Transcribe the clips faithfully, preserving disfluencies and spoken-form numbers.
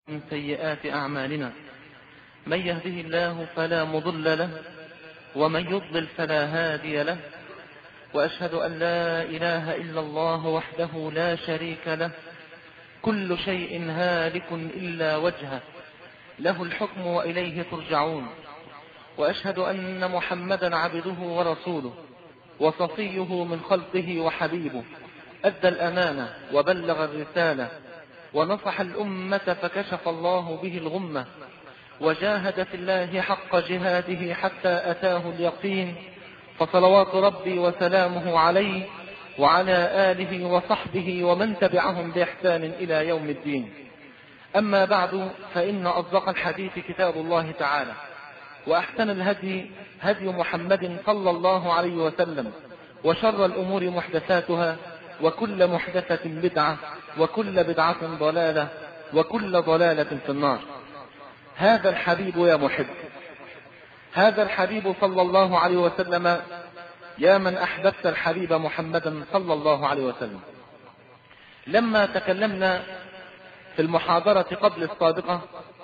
من سيئات أعمالنا، من يهده الله فلا مضل له، ومن يضلل فلا هادي له، وأشهد أن لا إله إلا الله وحده لا شريك له، كل شيء هالك إلا وجهه، له الحكم وإليه ترجعون. وأشهد أن محمدا عبده ورسوله وصفيه من خلقه وحبيبه، أدى الأمانة وبلغ الرسالة ونصح الأمة فكشف الله به الغمة، وجاهد في الله حق جهاده حتى أتاه اليقين، فصلوات ربي وسلامه عليه وعلى آله وصحبه ومن تبعهم بإحسان إلى يوم الدين. أما بعد، فإن أصدق الحديث كتاب الله تعالى، وأحسن الهدي هدي محمد صلى الله عليه وسلم، وشر الأمور محدثاتها، وكل محدثة بدعة، وكل بدعة ضلالة، وكل ضلالة في النار. هذا الحبيب يا محب، هذا الحبيب صلى الله عليه وسلم، يا من أحببت الحبيب محمدا صلى الله عليه وسلم. لما تكلمنا في المحاضرة قبل السابقة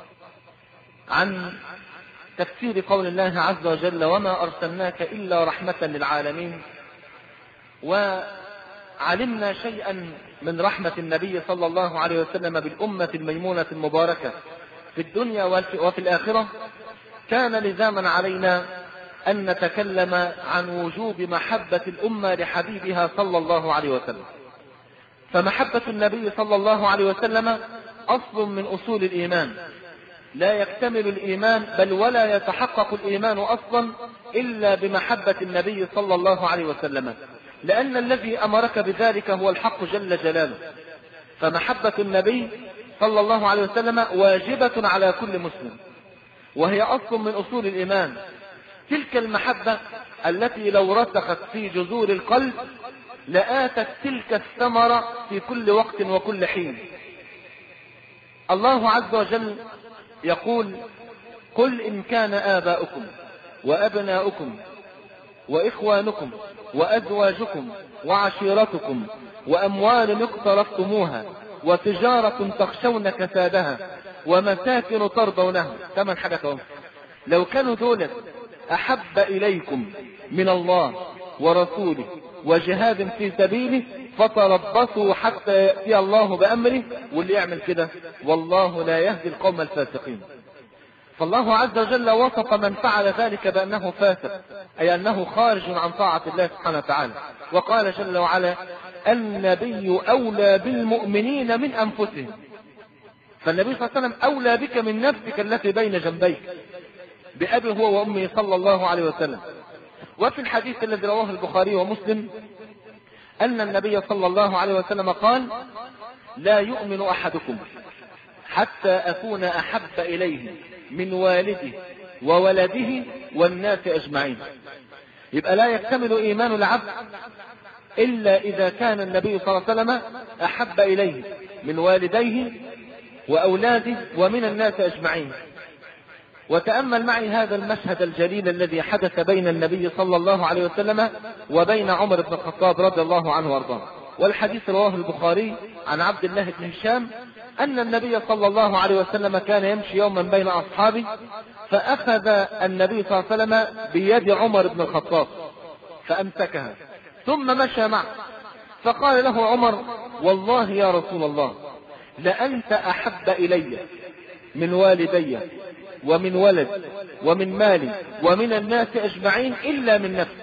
عن تفسير قول الله عز وجل: وما أرسلناك إلا رحمة للعالمين، وعلمنا شيئا من رحمة النبي صلى الله عليه وسلم بالأمة الميمونة المباركة في الدنيا وفي الآخرة، كان لزاما علينا أن نتكلم عن وجوب محبة الأمة لحبيبها صلى الله عليه وسلم. فمحبة النبي صلى الله عليه وسلم أصل من أصول الإيمان، لا يكتمل الإيمان بل ولا يتحقق الإيمان أصلا إلا بمحبة النبي صلى الله عليه وسلم، لأن الذي أمرك بذلك هو الحق جل جلاله. فمحبة النبي صلى الله عليه وسلم واجبة على كل مسلم، وهي أصل من أصول الإيمان. تلك المحبة التي لو رسخت في جذور القلب لآتت تلك الثمرة في كل وقت وكل حين. الله عز وجل يقول: قل إن كان آباؤكم وأبناؤكم وإخوانكم وأزواجكم وعشيرتكم وأموال اقترفتموها وتجارة تخشون كسادها ومساكن ترضونها، ثمان حاجات اهو، لو كانوا دول أحب إليكم من الله ورسوله وجهاد في سبيله فتربصوا حتى يأتي الله بأمره، واللي يعمل كده والله لا يهدي القوم الفاسقين. فالله عز وجل وصف من فعل ذلك بأنه فاسق، أي أنه خارج عن طاعة الله سبحانه وتعالى. وقال جل وعلا: النبي أولى بالمؤمنين من أنفسهم. فالنبي صلى الله عليه وسلم أولى بك من نفسك التي بين جنبيك، بأبي هو وأمي صلى الله عليه وسلم. وفي الحديث الذي رواه البخاري ومسلم أن النبي صلى الله عليه وسلم قال: لا يؤمن أحدكم حتى أكون أحب إليه من والده وولده والناس أجمعين. يبقى لا يكتمل إيمان العبد إلا إذا كان النبي صلى الله عليه وسلم أحب إليه من والديه وأولاده ومن الناس أجمعين. وتأمل معي هذا المشهد الجليل الذي حدث بين النبي صلى الله عليه وسلم وبين عمر بن الخطاب رضي الله عنه وارضاه. والحديث رواه البخاري عن عبد الله بن هشام أن النبي صلى الله عليه وسلم كان يمشي يوما بين أصحابه، فأخذ النبي صلى الله عليه وسلم بيد عمر بن الخطاب فأمسكها ثم مشى معه، فقال له عمر: والله يا رسول الله لأنت أحب إلي من والدي ومن ولد ومن مالي ومن الناس أجمعين إلا من نفسي.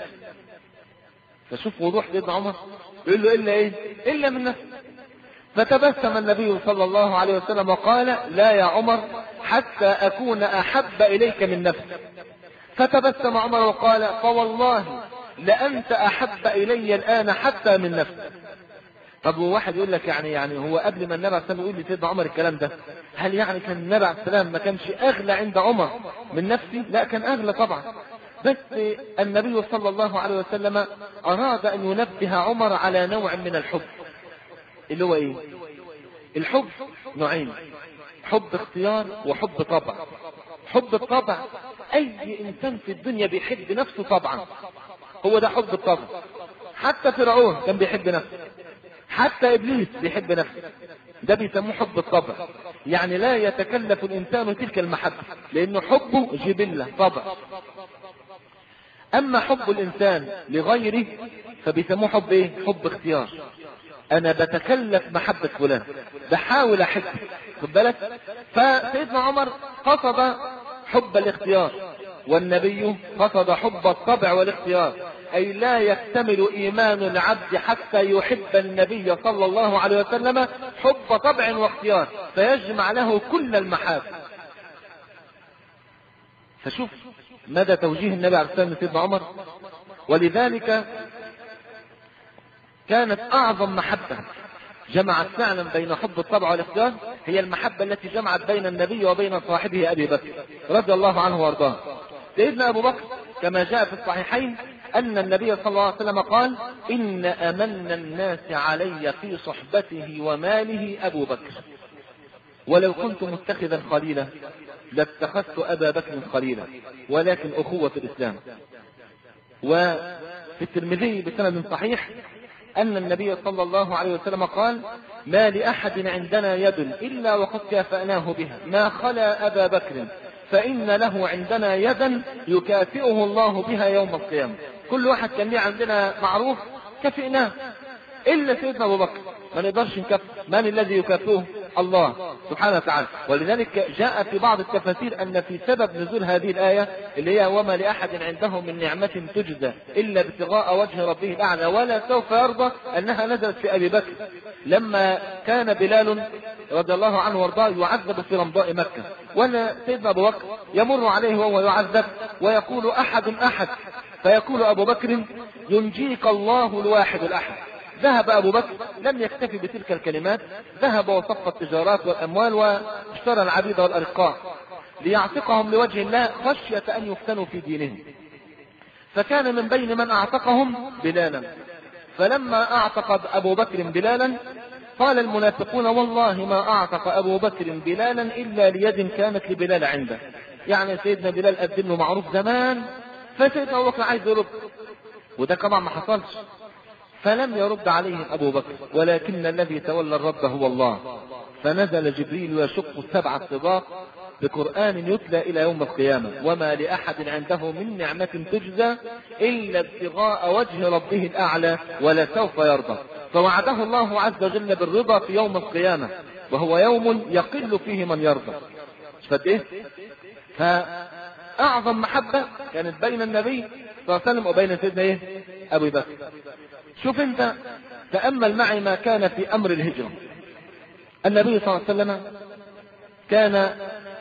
فشوف وضوح سيدنا عمر، يقول له: إلا إيه؟ إلا من نفسي. فتبسم النبي صلى الله عليه وسلم وقال: لا يا عمر، حتى أكون أحب إليك من نفسي. فتبسم عمر وقال: فوالله لأنت أحب إلي الآن حتى من نفسي. طب وواحد يقول لك يعني يعني هو قبل ما النبي عليه الصلاة والسلام يقول لسيدنا عمر الكلام ده، هل يعني كان النبي عليه السلام ما كانش أغلى عند عمر من نفسي؟ لا، كان أغلى طبعا، بس النبي صلى الله عليه وسلم أراد أن ينبه عمر على نوع من الحب، اللي هو إيه؟ الحب نوعين: حب اختيار وحب طبع. حب الطبع أي إنسان في الدنيا بيحب نفسه طبعا، هو ده حب الطبع. حتى فرعون كان بيحب نفسه، حتى إبليس بيحب نفسه، ده بيسموه حب الطبع. يعني لا يتكلف الإنسان تلك المحبة، لأنه حبه جبلة طبع. أما حب الإنسان لغيره فبيسموه حب إيه؟ حب اختيار. أنا بتكلف محبة فلان، بحاول أحبه، خد بالك. فسيدنا عمر قصد حب الاختيار، والنبي قصد حب الطبع والاختيار، أي لا يكتمل إيمان العبد حتى يحب النبي صلى الله عليه وسلم حب طبع واختيار، فيجمع له كل المحاب. فشوف مدى توجيه النبي عليه الصلاة والسلام لسيدنا عمر. ولذلك كانت أعظم محبة جمعت فعلا بين حب الطبع والاختيار هي المحبة التي جمعت بين النبي وبين صاحبه أبي بكر رضي الله عنه وارضاه. سيدنا أبو بكر كما جاء في الصحيحين أن النبي صلى الله عليه وسلم قال: إن أمن الناس علي في صحبته وماله أبو بكر، ولو كنت متخذا خليلا لاتخذت أبا بكر خليلا، ولكن أخوة الإسلام. وفي الترمذي بسند صحيح أن النبي صلى الله عليه وسلم قال: ما لأحد عندنا يد إلا وقد كافأناه بها ما خلا أبا بكر، فإن له عندنا يدا يكافئه الله بها يوم القيامة. كل واحد كان ليه عندنا معروف كافئناه، إلا سيدنا أبو بكر ما نقدرش نكافئ. من الذي يكافئه؟ الله سبحانه وتعالى. ولذلك جاء في بعض التفاسير أن في سبب نزول هذه الآية اللي هي وما لأحد عنده من نعمة تجزى إلا ابتغاء وجه ربه الأعلى ولا سوف يرضى، أنها نزلت في أبي بكر لما كان بلال رضي الله عنه وارضاه يعذب في رمضاء مكة، وأن سيدنا أبو بكر يمر عليه وهو يعذب ويقول: أحد أحد، فيقول أبو بكر: ينجيك الله الواحد الأحد. ذهب أبو بكر لم يكتفي بتلك الكلمات، ذهب وصف التجارات والأموال واشترى العبيد والأرقاء ليعتقهم لوجه الله خشية أن يفتنوا في دينهم. فكان من بين من أعتقهم بلالا. فلما أعتق أبو بكر بلالا قال المنافقون: والله ما أعتق أبو بكر بلالا إلا ليد كانت لبلال عنده. يعني سيدنا بلال قدم له معروف زمان، فسيدنا أبو بكر عايز يرد، وده طبعا ما حصلش، فلم يرد عليه أبو بكر، ولكن الذي تولى الرد هو الله. فنزل جبريل يشق السبع الطباق بقرآن يتلى إلى يوم القيامة: وما لأحد عنده من نعمة تجزى إلا ابتغاء وجه ربه الأعلى ولسوف يرضى. فوعده الله عز وجل بالرضا في يوم القيامة، وهو يوم يقل فيه من يرضى. شفت إيه؟ فأعظم محبة كانت بين النبي صلى الله عليه وسلم وبين سيدنا إيه؟ أبي بكر. شوف انت، تأمل معي ما كان في أمر الهجرة. النبي صلى الله عليه وسلم كان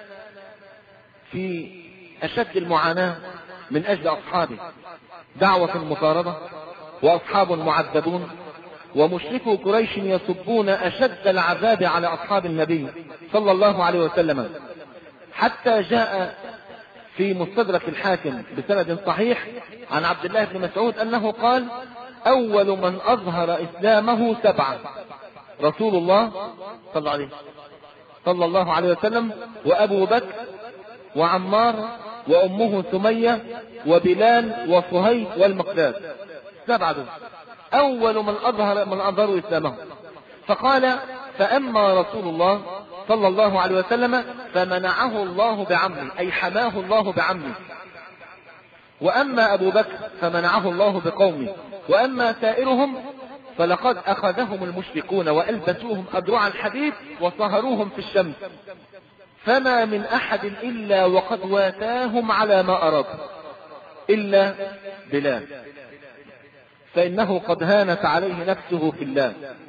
في أشد المعاناة من أجل أصحابه، دعوة المطاردة وأصحاب معذبون، ومشركو قريش يصبون أشد العذاب على أصحاب النبي صلى الله عليه وسلم، حتى جاء في مستدرك الحاكم بسند صحيح عن عبد الله بن مسعود أنه قال: أول من أظهر إسلامه سبعة: رسول الله صلى الله عليه صلى الله عليه وسلم، وأبو بكر، وعمار، وأمه سمية، وبلال، وصهيب، والمقداد. سبعة دول أول من أظهر من أظهروا إسلامه. فقال: فأما رسول الله صلى الله عليه وسلم فمنعه الله بعمه، أي حماه الله بعمه. وأما أبو بكر فمنعه الله بقومه. وأما سائرهم فلقد أخذهم المشركون وألبسوهم أدرع الحديد وصهروهم في الشمس، فما من أحد إلا وقد واتاهم على ما أراد إلا بلال، فإنه قد هانت عليه نفسه في الله.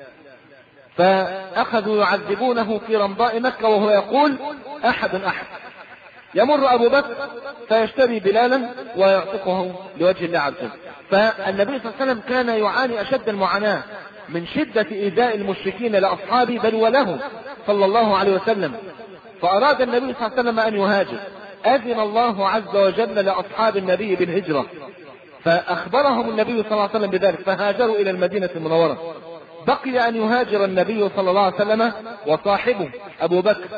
فأخذوا يعذبونه في رمضاء مكة وهو يقول: أحد أحد. يمر أبو بكر فيشتري بلالا ويعتقه لوجه الله عز وجل. فالنبي صلى الله عليه وسلم كان يعاني أشد المعاناة من شدة إيذاء المشركين لأصحابه بل وله صلى الله عليه وسلم. فأراد النبي صلى الله عليه وسلم أن يهاجر، أذن الله عز وجل لأصحاب النبي بالهجرة، فأخبرهم النبي صلى الله عليه وسلم بذلك، فهاجروا إلى المدينة المنورة. بقي أن يهاجر النبي صلى الله عليه وسلم وصاحبه أبو بكر.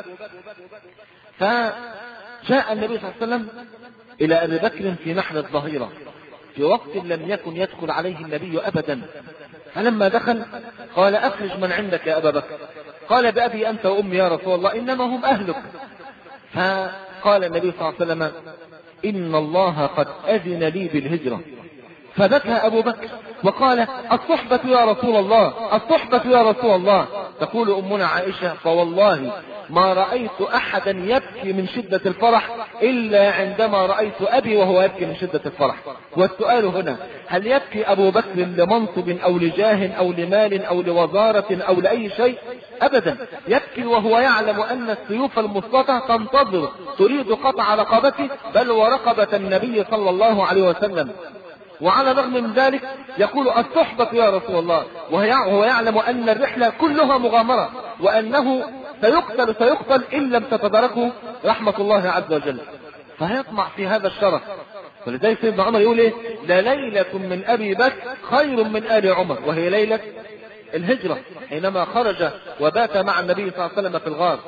فجاء النبي صلى الله عليه وسلم إلى أبي بكر في نحل الظهيرة في وقت لم يكن يدخل عليه النبي أبدا. فلما دخل قال: أخرج من عندك يا أبا بكر. قال بأبي أنت وأمي يا رسول الله إنما هم أهلك. فقال النبي صلى الله عليه وسلم إن الله قد أذن لي بالهجرة. فبكى أبو بكر وقال الصحبة يا رسول الله، الصحبة يا رسول الله. تقول أمنا عائشة فوالله ما رأيت أحدا يبكي من شدة الفرح إلا عندما رأيت أبي وهو يبكي من شدة الفرح. والسؤال هنا هل يبكي أبو بكر لمنصب أو لجاه أو لمال أو لوزارة أو لأي شيء؟ أبدا، يبكي وهو يعلم أن السيوف المسلطة تنتظر تريد قطع رقبته بل ورقبة النبي صلى الله عليه وسلم. وعلى الرغم من ذلك يقول الصحبة يا رسول الله وهو يعلم أن الرحلة كلها مغامرة وأنه سيقتل سيقتل إن لم تتدركه رحمة الله عز وجل، فيطمع في هذا الشرف. ولذلك سيدنا عمر يقول ايه لليلة من أبي بكر خير من آل عمر، وهي ليلة الهجرة حينما خرج وبات مع النبي صلى الله عليه وسلم في الغار.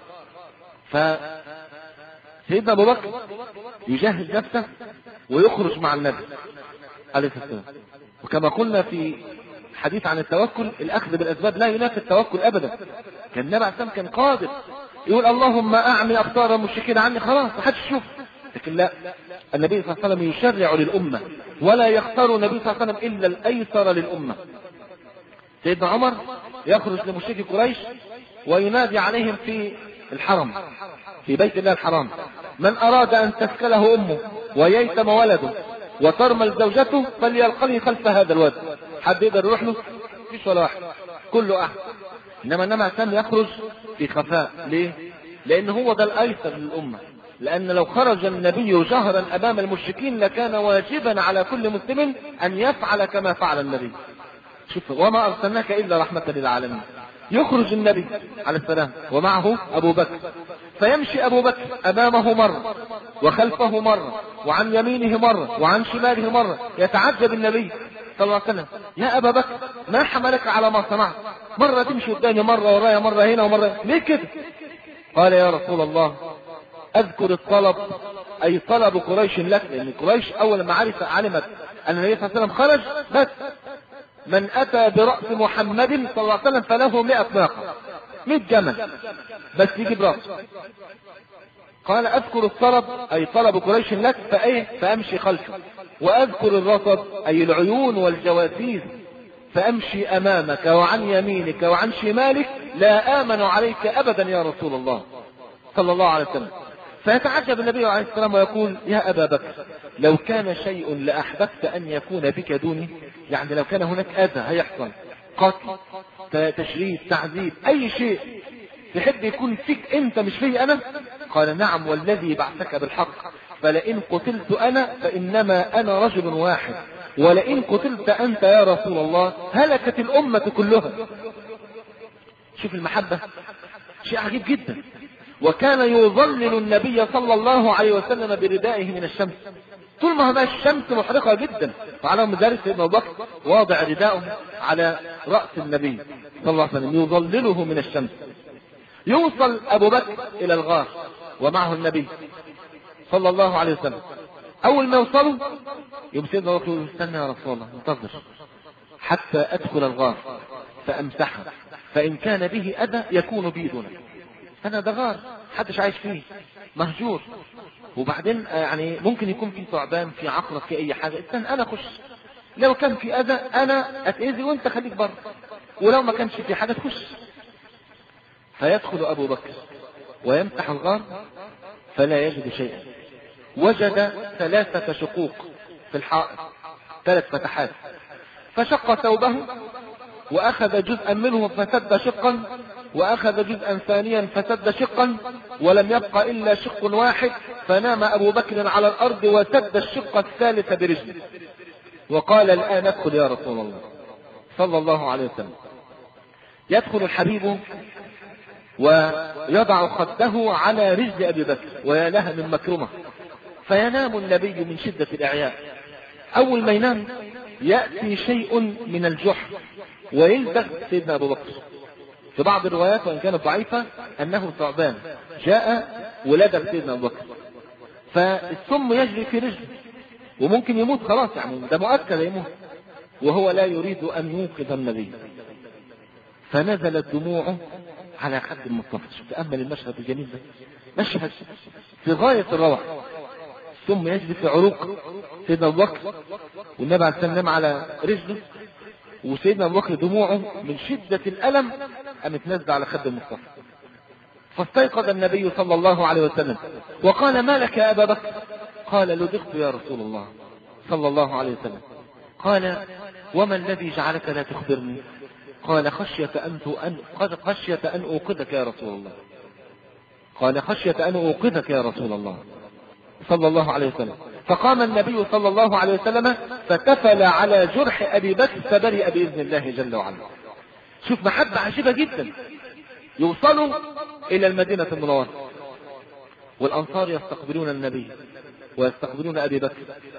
فسيدنا أبو بكر يجهز نفسه ويخرج مع النبي عليه الصلاة والسلام. وكما قلنا في حديث عن التوكل الأخذ بالأسباب لا ينافي التوكل أبدا. كان النبي عليه الصلاة والسلام كان قادر يقول اللهم أعمي أبصار المشركين عني خلاص ما حدش يشوف، لكن لا، النبي صلى الله عليه وسلم يشرع للأمة ولا يختار النبي صلى الله عليه وسلم إلا الأيسر للأمة. سيدنا عمر يخرج لمشركي قريش وينادي عليهم في الحرم في بيت الله الحرام من أراد أن تسكله أمه وييتم ولده وترمل زوجته فليلقني خلف هذا الواد. حد يقدر يروح له؟ مفيش ولا واحد، كله أحد. إنما إنما عشان يخرج في خفاء. ليه؟ لأن هو ده الأيسر للأمة. لأن لو خرج النبي جهرا أمام المشركين لكان واجبا على كل مسلم أن يفعل كما فعل النبي. شوف وما أرسلناك إلا رحمة للعالمين. يخرج النبي عليه السلام ومعه أبو بكر، فيمشي أبو بكر أمامه مرة وخلفه مرة وعن يمينه مرة وعن شماله مرة. يتعجب النبي صلى الله عليه وسلم يا أبا بكر ما حملك على ما صنعت؟ مرة تمشي قدامي مرة ورايا مرة هنا ومرة ليه كده؟ قال يا رسول الله أذكر الطلب أي طلب قريش لك، لأن قريش أول ما عرف علمت أن النبي صلى الله عليه وسلم خرج بس من أتى برأس محمد صلى الله عليه وسلم فله مئة ناقة مئة جمل بس يجيب رأس. قال أذكر الطلب أي طلب قريش لك فأيه فأمشي خلفه، وأذكر الرصد أي العيون والجواسيس فأمشي أمامك وعن يمينك وعن شمالك لا آمن عليك أبدا يا رسول الله صلى الله عليه وسلم. فيتعجب النبي عليه السلام ويقول يا أبا بكر لو كان شيء لأحببت أن يكون بك دوني، يعني لو كان هناك أذى هيحصل قتل تشريد تعذيب أي شيء تحب يكون فيك أنت مش فيه أنا؟ قال نعم والذي بعثك بالحق فلئن قتلت أنا فإنما أنا رجل واحد ولئن قتلت أنت يا رسول الله هلكت الأمة كلها. شوف المحبة شيء عجيب جدا. وكان يظلل النبي صلى الله عليه وسلم بردائه من الشمس طول ما هي الشمس محرقة جدا، وعلى ذلك سيدنا أبو بكر واضع رداءه على رأس النبي صلى الله عليه وسلم يظلله من الشمس. يوصل أبو بكر إلى الغار ومعه النبي صلى الله عليه وسلم. أول ما يوصلوا يوم سيدنا أبو بكر استنى يا رسول الله انتظر حتى أدخل الغار فأمسحه فإن كان به أذى يكون بي دونك. أنا ده غار حدش عايش فيه مهجور، وبعدين يعني ممكن يكون في ثعبان في عقرب في أي حاجة، استنى أنا أخش لو كان في أذى أنا أتأذي وأنت خليك بره، ولو ما كانش في حاجة تخش. فيدخل أبو بكر ويمسح الغار فلا يجد شيئا. وجد ثلاثة شقوق في الحائط ثلاث فتحات، فشق ثوبه وأخذ جزءا منه فسد شقا وأخذ جزءا ثانيا فسد شقا ولم يبقى إلا شق واحد، فنام أبو بكر على الأرض وسد الشق الثالث برجله وقال الآن ادخل يا رسول الله صلى الله عليه وسلم. يدخل الحبيب ويضع خده على رجل أبي بكر ويا لها من مكرمة، فينام النبي من شدة الإعياء. أول ما ينام يأتي شيء من الجحر ويلدغ سيدنا أبو بكر. في بعض الروايات وإن كانت ضعيفة أنه ثعبان جاء ولدغ سيدنا أبو بكر، فالسم يجري في رجله وممكن يموت خلاص، يعني ده مؤكد يموت، وهو لا يريد أن ينقذ النبي. فنزلت دموعه على خد المصطفى. شوف تأمل المشهد الجميل ده، مشهد في غاية الروعة. ثم يجري في عروق سيدنا أبو بكر، والنبي عليه السلام نام على رجله، وسيدنا أبو بكر دموعه من شدة الألم قامت نازلة على خد المصطفى. فاستيقظ النبي صلى الله عليه وسلم وقال: ما لك يا أبا بكر؟ قال: لدغت يا رسول الله صلى الله عليه وسلم. قال: وما الذي جعلك لا تخبرني؟ قال: خشية أن قد خشية أن أوقظك يا رسول الله. قال: خشية أن أوقظك يا رسول الله صلى الله عليه وسلم. فقام النبي صلى الله عليه وسلم فتفل على جرح أبي بكر فبرئ بإذن الله جل وعلا. شوف محبة عجيبة جدا. يوصلوا إلى المدينة المنورة، والأنصار يستقبلون النبي ويستقبلون أبي بكر.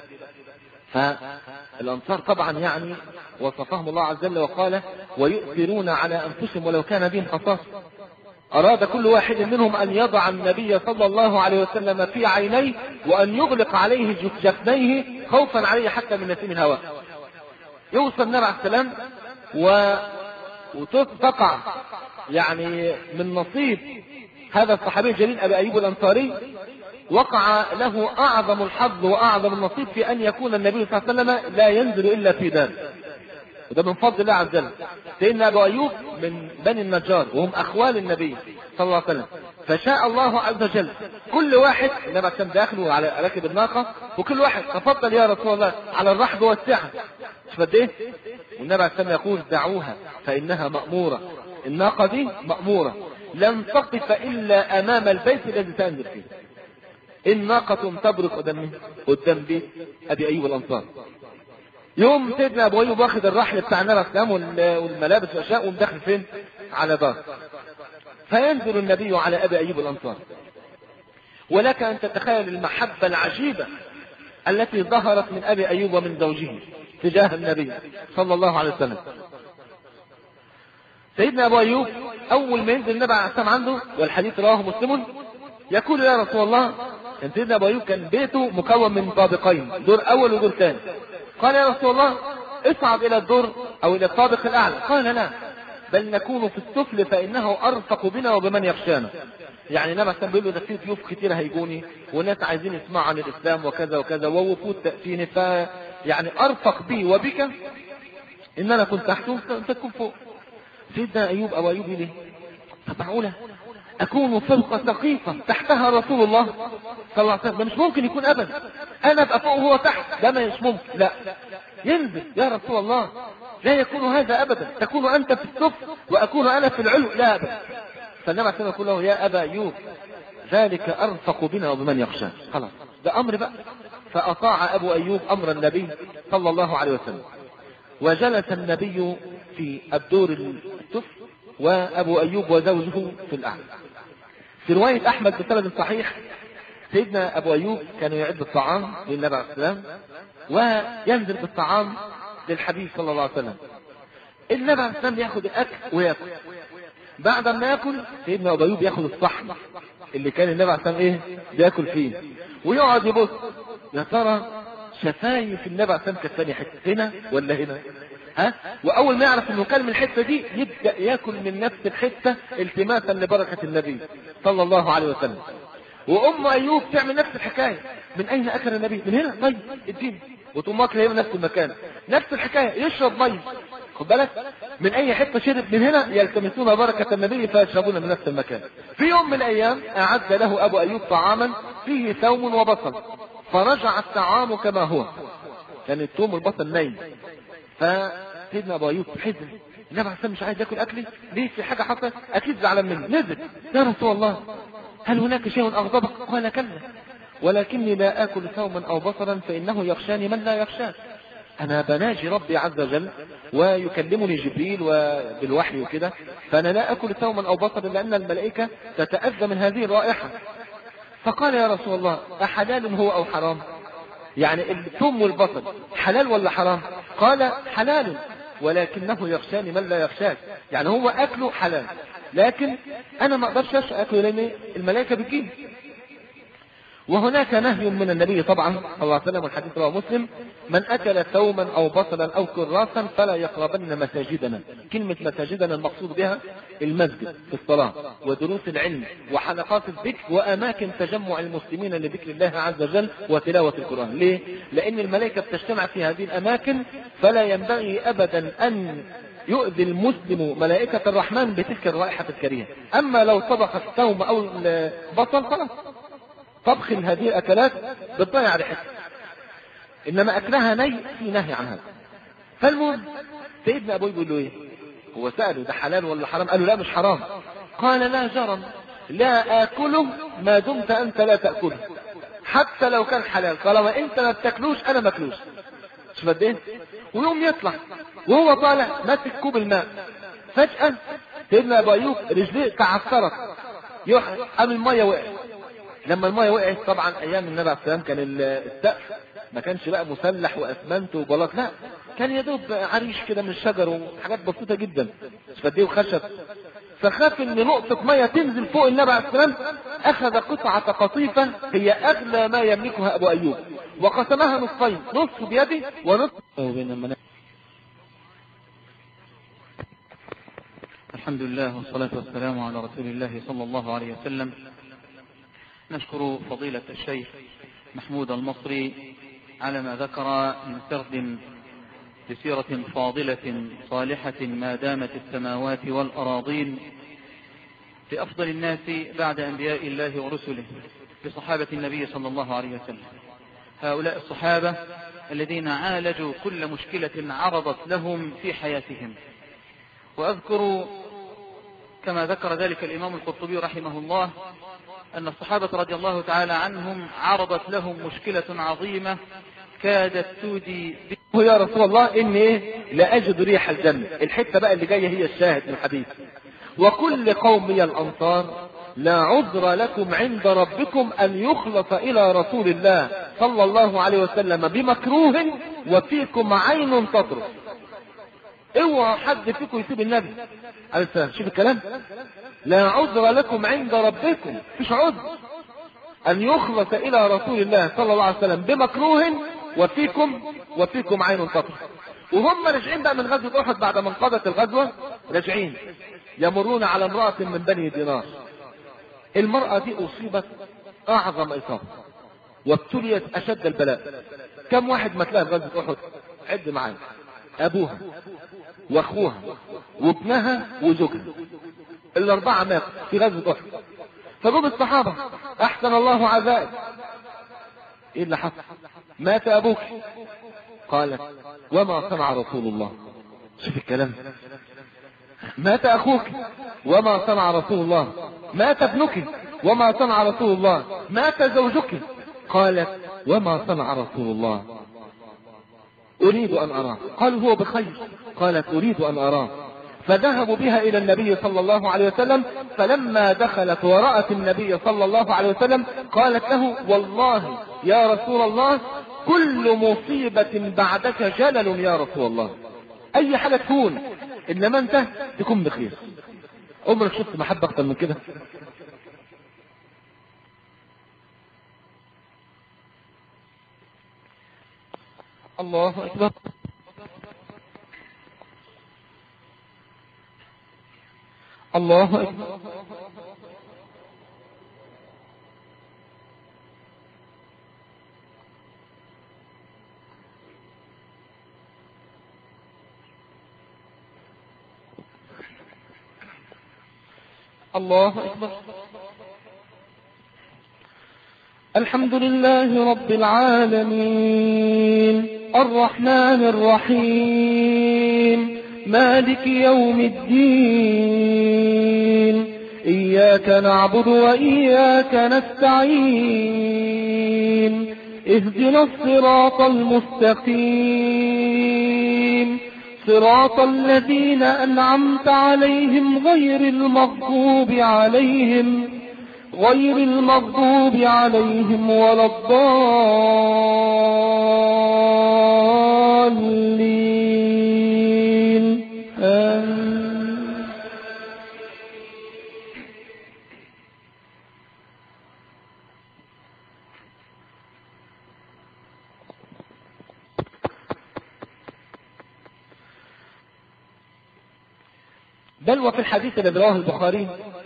فالأنصار طبعا يعني وصفهم الله عز وجل وقال: ويؤثرون على أنفسهم ولو كان بهم خصاصة. أراد كل واحد منهم أن يضع النبي صلى الله عليه وسلم في عينيه وأن يغلق عليه جفنيه خوفا عليه حتى من نسيم الهواء. يوصل النبي عليه السلام و... وتقع يعني من نصيب هذا الصحابي الجليل أبي أيوب الأنصاري، وقع له أعظم الحظ وأعظم النصيب في أن يكون النبي صلى الله عليه وسلم لا ينزل إلا في دار، وده من فضل الله عز وجل. سيدنا أبو أيوب من بني النجار وهم أخوال النبي صلى الله عليه وسلم، فشاء الله عز وجل كل واحد النبي كان داخله على راكب الناقة، وكل واحد تفضل يا رسول الله على الرحب والسعة. شوف قد ايه؟ والنبي عليه السلام يقول: دعوها فإنها مأمورة. الناقة دي مأمورة لن تقف إلا أمام البيت الذي تنزل فيه. الناقة تبرق قدام قدام بيت أبي أيوب الأنصار. يوم سيدنا أبو أيوب واخد الرحل بتاع النبي عليه السلام والملابس والأشياء ومدخل فين؟ على دار. فينزل النبي على أبي أيوب الأنصار، ولك أن تتخيل المحبة العجيبة التي ظهرت من أبي أيوب ومن زوجه تجاه النبي صلى الله عليه وسلم. سيدنا أبو أيوب أول ما ينزل النبي عليه السلام عنده، والحديث رواه مسلم، يقول: يا رسول الله، كان سيدنا أبو أيوب كان بيته مكون من طابقين، دور أول ودور ثاني. قال: يا رسول الله، اصعد إلى الدور أو إلى الطابق الأعلى. قال: لا، بل نكون في السفل فإنه أرفق بنا وبمن يخشانا. يعني النبي كان بيقول له: ده في ضيوف كتير هيجوني والناس عايزين يسمعوا عن الإسلام وكذا وكذا ووفود تأتيني، ف يعني أرفق بي وبك إن أنا كنت تحت وأنت تكون فوق. سيدنا أيوب أو أيوب ليه؟ طب معقولة أكون فوق سقيفة تحتها رسول الله صلى الله عليه وسلم؟ ده مش ممكن يكون أبدا. أنا أبقى فوق وهو تحت، ده مش ممكن. لا، ينزل يا رسول الله، لا يكون هذا أبدا. تكون أنت في السفل وأكون أنا في العلو، لا أبدا. فالنبي عليه الصلاة والسلام يقول له: يا أبا أيوب، ذلك أرفق بنا وبمن يخشى. خلاص، ده أمر بقى. فأطاع أبو أيوب أمر النبي صلى الله عليه وسلم، وجلس النبي في الدور السفل وأبو أيوب وزوجه في الأعلى. في رواية أحمد بسند صحيح، سيدنا أبو أيوب كانوا يعد الطعام للنبي عليه السلام وينزل بالطعام للحبيب صلى الله عليه وسلم. النبي عليه السلام ياخد الأكل ويأكل. بعد ما يأكل سيدنا أبو أيوب ياخد الصحن اللي كان النبي عليه السلام إيه بيأكل فيه، ويقعد يبص يا ترى شفايف النبي عليه السلام كانت ثاني حتة هنا ولا هنا، ها؟ وأول ما يعرف إنه كان من الحتة دي يبدأ يأكل من نفس الحتة التماسا لبركة النبي صلى الله عليه وسلم. وأم أيوب تعمل نفس الحكاية: من أين أكل النبي؟ من هنا، طيب اديني. وتقوم واكله من نفس المكان، نفس الحكاية، يشرب مي، خد بالك، من أي حتة شرب من هنا يلتمسون بركة النبي فيشربون من نفس المكان. في يوم من الأيام أعد له أبو أيوب طعاما فيه ثوم وبصل، فرجع الطعام كما هو، كان الثوم والبصل نايم. فسيدنا أبو أيوب حزن، النبي عليه السلام مش عايز ياكل أكلي ليه؟ في حاجة حصلت أكيد زعلان مني. نزل: يا رسول الله، هل هناك شيء أغضبك؟ قال: كلا، ولكني لا آكل ثوما أو بصلا فإنه يخشاني من لا يخشاه. أنا بناجي ربي عز وجل ويكلمني جبريل وبالوحي وكده، فأنا لا أكل ثوما أو بصلا لأن الملائكة تتأذى من هذه الرائحة. فقال: يا رسول الله، أحلال هو أو حرام؟ يعني الثوم والبصل حلال ولا حرام؟ قال: حلال، ولكنه يخشاني من لا يخشاك. يعني هو أكله حلال، لكن أنا ما أقدرش أكله لأن الملائكة بتجيني. وهناك نهي من النبي طبعا صلى الله عليه وسلم، والحديث رواه مسلم: من أكل ثوما أو بصلا أو كراسا فلا يقربن مساجدنا. كلمة مساجدنا المقصود بها المسجد في الصلاة ودروس العلم وحلقات الذكر وأماكن تجمع المسلمين لذكر الله عز وجل وتلاوة القرآن. ليه؟ لأن الملائكة بتجتمع في هذه الأماكن، فلا ينبغي أبدا أن يؤذي المسلم ملائكة الرحمن بتلك الرائحة الكريهة. أما لو طبخ الثوم أو البصل خلاص، طبخ هذه الأكلات بتضيع ريحتها، إنما أكلها ني في نهي عن هذا. فالمهم سيدنا أبوي بيقول له إيه؟ هو سأله ده حلال ولا حرام؟ قال له لا مش حرام. قال لا جرم، لا آكله ما دمت أنت لا تأكله، حتى لو كان حلال طالما أنت ما بتاكلوش أنا ما أكلوش. شوف قد إيه؟ ويوم يطلع وهو طالع ماسك كوب الماء، فجأة سيدنا أبو أيوب رجليه تعثرت، قام المية وقعت. لما المية وقعت طبعا أيام النبي عليه السلام كان السقف ما كانش بقى مسلح وأسمنت وبلاط، لا كان يدوب عريش كده من الشجر وحاجات بسيطة جدا فديه وخشب. فخاف ان نقطة مية تنزل فوق النبي عليه السلام، اخذ قطعة قطيفة هي اغلى ما يملكها ابو ايوب وقسمها نصفين، نصف بيده ونصف بين. الحمد لله والصلاة والسلام على رسول الله صلى الله عليه وسلم. نشكر فضيلة الشيخ محمود المصري على ما ذكر من سرد بسيرة فاضلة صالحة ما دامت السماوات والأراضين لأفضل الناس بعد أنبياء الله ورسله، بصحابة النبي صلى الله عليه وسلم. هؤلاء الصحابة الذين عالجوا كل مشكلة عرضت لهم في حياتهم. وأذكر كما ذكر ذلك الإمام القرطبي رحمه الله أن الصحابة رضي الله تعالى عنهم عرضت لهم مشكلة عظيمة كادت تودي به يا رسول الله إني لا أجد ريح الجنة. الحتة بقى اللي جاية هي الشاهد من الحديث: وكل قومي الأنصار لا عذر لكم عند ربكم أن يخلص إلى رسول الله صلى الله عليه وسلم بمكروه وفيكم عين تطرف. اوعى حد فيكم يسيب النبي عليه السلام. شوف الكلام: لا عذر لكم عند ربكم، مش عذر أن يخلص إلى رسول الله صلى الله عليه وسلم بمكروه وفيكم وفيكم عين تطرف. وهم راجعين بقى من غزوة أحد بعد ما انقضت الغزوة، راجعين يمرون على امرأة من بني دينار. المرأة دي أصيبت أعظم إصابة وابتليت أشد البلاء. كم واحد ما تلاقي في غزوة أحد؟ عد معايا: أبوها وأخوها وابنها وزوجها، الأربعة ماتوا في غزوة أحد. فجم الصحابة: أحسن الله عزائك، إيه اللي حصل؟ مات أبوك. قالت: وما صنع رسول الله. شوف الكلام: مات أخوك وما صنع رسول الله. مات ابنك وما صنع رسول الله. مات زوجك. قالت: وما صنع رسول الله. أريد أن أراه. قال: هو بخير. قالت: أريد أن أراه. فذهبوا بها إلى النبي صلى الله عليه وسلم، فلما دخلت ورأت النبي صلى الله عليه وسلم قالت له: والله يا رسول الله كل مصيبة بعدك جلل يا رسول الله. أي حاجة تكون إنما أنت تكون بخير. عمرك شفت محبة أكتر من كده؟ الله أكبر. الله أكبر. الله أكبر. الحمد لله رب العالمين الرحمن الرحيم مالك يوم الدين إياك نعبد وإياك نستعين اهدنا الصراط المستقيم صراط الذين أنعمت عليهم غير المغضوب عليهم غير المغضوب عليهم ولا الضالين آمين. بل وفي الحديث الذي رواه البخاري،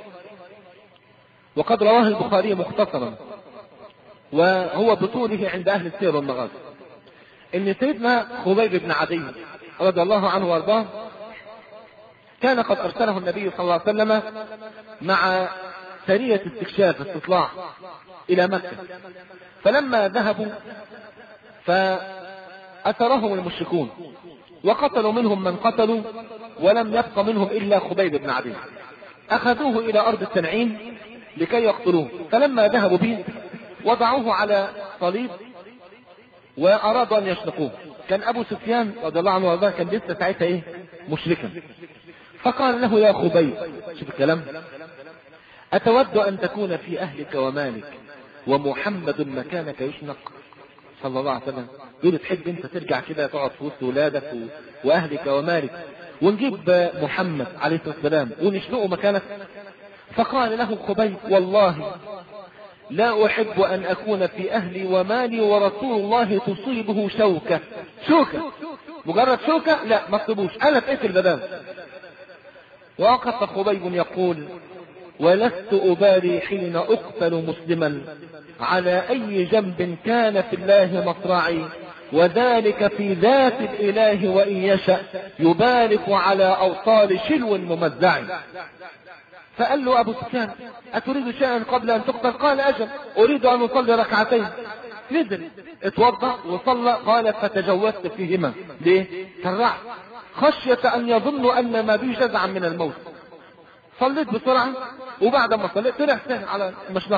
وقد رواه البخاري مختصرا وهو بطوله عند أهل السير والمغازي، إن سيدنا خبيب بن عدي رضي الله عنه وارضاه كان قد أرسله النبي صلى الله عليه وسلم مع سرية استكشاف استطلاع إلى مكة، فلما ذهبوا فأثرهم المشركون وقتلوا منهم من قتلوا ولم يبق منهم إلا خبيب بن عدي، أخذوه إلى أرض التنعيم لكي يقتلوه، فلما ذهبوا به وضعوه على صليب وأرادوا أن يشنقوه. كان أبو سفيان رضي الله عنه وارضاه كان لسه ساعتها إيه مشركا، فقال له يا خبيب، شوف الكلام، أتود أن تكون في أهلك ومالك ومحمد مكانك يشنق صلى الله عليه وسلم؟ يقول تحب أنت ترجع كده تقعد في وسط ولادك وأهلك ومالك ونجيب محمد عليه الصلاة والسلام ونشنقه مكانك؟ فقال له خبيب والله لا أحب أن أكون في أهلي ومالي ورسول الله تصيبه شوكة. شوكة مجرد شوكة لا ما تصيبوش، أنا اتقتل بدام. وقف خبيب يقول ولست أبالي حين أقتل مسلما على أي جنب كان في الله مصرعي، وذلك في ذات الإله وإن يشأ يبارك على أوصال شلو ممزع. فقال له أبو سفيان أتريد شيئا قبل أن تقتل؟ قال أجل، أريد أن أصلي ركعتين. نزل اتوضأ وصلى، قال فتجوزت فيهما. ليه؟ ترعت خشية أن يظن أن ما بي جزعا من الموت. صليت بسرعة وبعد ما صليت طلع ثاني على المشنقة.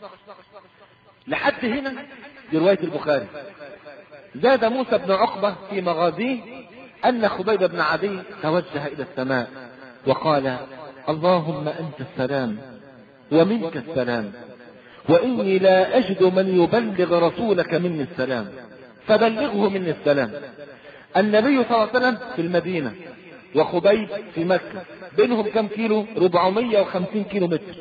لحد هنا دي رواية البخاري. زاد موسى بن عقبة في مغازيه أن خبيب بن عدي توجه إلى السماء وقال اللهم أنت السلام ومنك السلام، وإني لا أجد من يبلغ رسولك مني السلام فبلغه مني السلام. النبي صلى الله عليه وسلم في المدينة وخبيب في مكة، بينهم كم كيلو؟ أربعمائة وخمسين كيلو متر.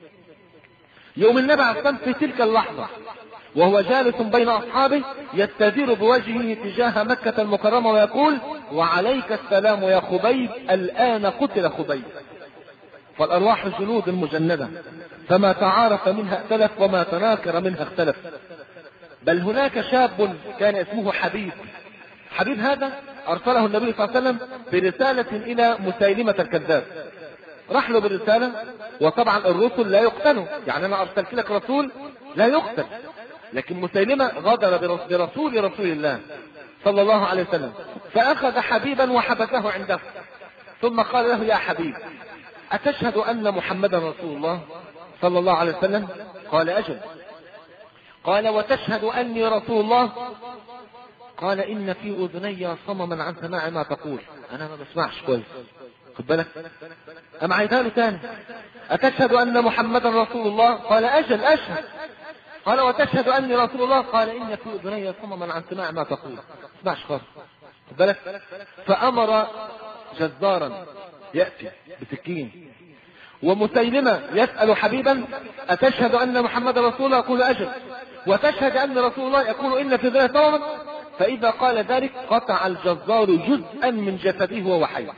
يوم النبي عليه الصلاة والسلام في تلك اللحظة وهو جالس بين أصحابه يستدير بوجهه تجاه مكة المكرمة ويقول وعليك السلام يا خبيب، الآن قتل خبيب. فالأرواح جنود مجندة، فما تعارف منها ائتلف وما تناكر منها اختلف. بل هناك شاب كان اسمه حبيب. حبيب هذا أرسله النبي صلى الله عليه وسلم برسالة إلى مسيلمة الكذاب. راح له بالرسالة، وطبعا الرسل لا يقتلوا، يعني أنا أرسلت لك رسول لا يقتل، لكن مسيلمة غدر برسول رسول الله صلى الله عليه وسلم، فأخذ حبيبا وحبسه عنده، ثم قال له يا حبيب أتشهد أن محمدا رسول الله صلى الله عليه وسلم؟ قال أجل. قال وتشهد أني رسول الله؟ قال إن في أذني صمما عن سماع ما تقول، أنا ما بسمعش كويس، خد بالك. أم عيدها له تاني أتشهد أن محمدا رسول الله؟ قال أجل أشهد. قال وتشهد أني رسول الله؟ قال إن في أذني صمما عن سماع ما تقول، ما بسمعش خالص، خد بالك. فأمر جزارا يأتي بسكين، ومسيلمة يسأل حبيبا أتشهد أن محمد رسول الله؟ يقول أجل. وتشهد أن رسول الله؟ يقول إن في ذلك صمما. فإذا قال ذلك قطع الجزار جزءا من جسده وهو حي.